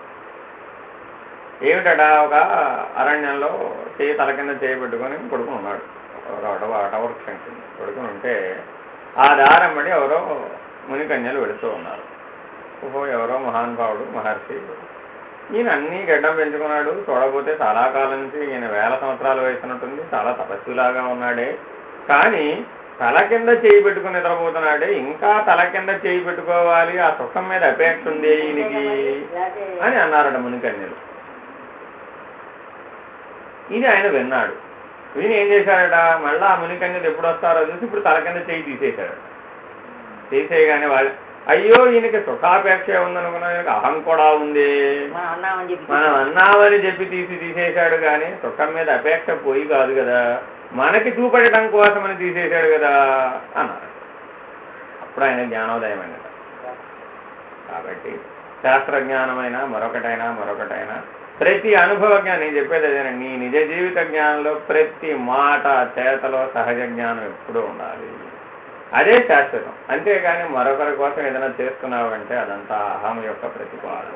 ఏమిటట, ఒక అరణ్యంలో తల కింద చేయబెట్టుకొని పడుకుని ఉన్నాడు. వటవృక్షం కింద పడుకుని ఉంటే ఆ దారమ్మడి ఎవరో మునికన్యలు వెళుతూ ఉన్నారు. ఓహో, ఎవరో మహానుభావుడు మహర్షి, ఈయన అన్నీ గడ్డం పెంచుకున్నాడు, చూడబోతే చాలా కాలం నుంచి ఈయన 1000 సంవత్సరాలు వయసున్నట్టుంది, చాలా తపస్సులాగా ఉన్నాడే, కానీ తల కింద చేయి పెట్టుకుని నిద్రపోతున్నాడే, ఇంకా తల కింద చేయి పెట్టుకోవాలి, ఆ సుఖం మీద అపేక్ష ఉంది ఈయనకి అని అన్నారట మునికన్యలు. ఇది ఆయన విన్నాడు. విని ఏం చేశాడట, మళ్ళీ ఆ మునికన్యలు ఎప్పుడు వస్తారో చూసి ఇప్పుడు తల కింద చేయి తీసేశాడు. తీసేయగానే వాళ్ళు, అయ్యో ఈయనకి సుఖాపేక్ష ఉందనుకున్నా, ఈయనకి అహం కూడా ఉంది, మనం అన్నామని చెప్పి తీసేశాడు, కానీ సుఖం మీద అపేక్ష పోయి కాదు కదా, మనకి చూపెట్టడం కోసమని తీసేశాడు కదా అన్నారు. అప్పుడు ఆయన జ్ఞానోదయం అన్నట. కాబట్టి శాస్త్రజ్ఞానమైనా మరొకటైనా ప్రతి అనుభవ జ్ఞానం, నేను చెప్పేది అదేనండి, నీ నిజ జీవిత జ్ఞానంలో ప్రతి మాట చేతలో సహజ జ్ఞానం ఎప్పుడూ ఉండాలి. అదే శాశ్వతం. అంతేగాని మరొకరి కోసం ఏదైనా చేస్తున్నావంటే అదంతా అహం యొక్క ప్రతిపాదన.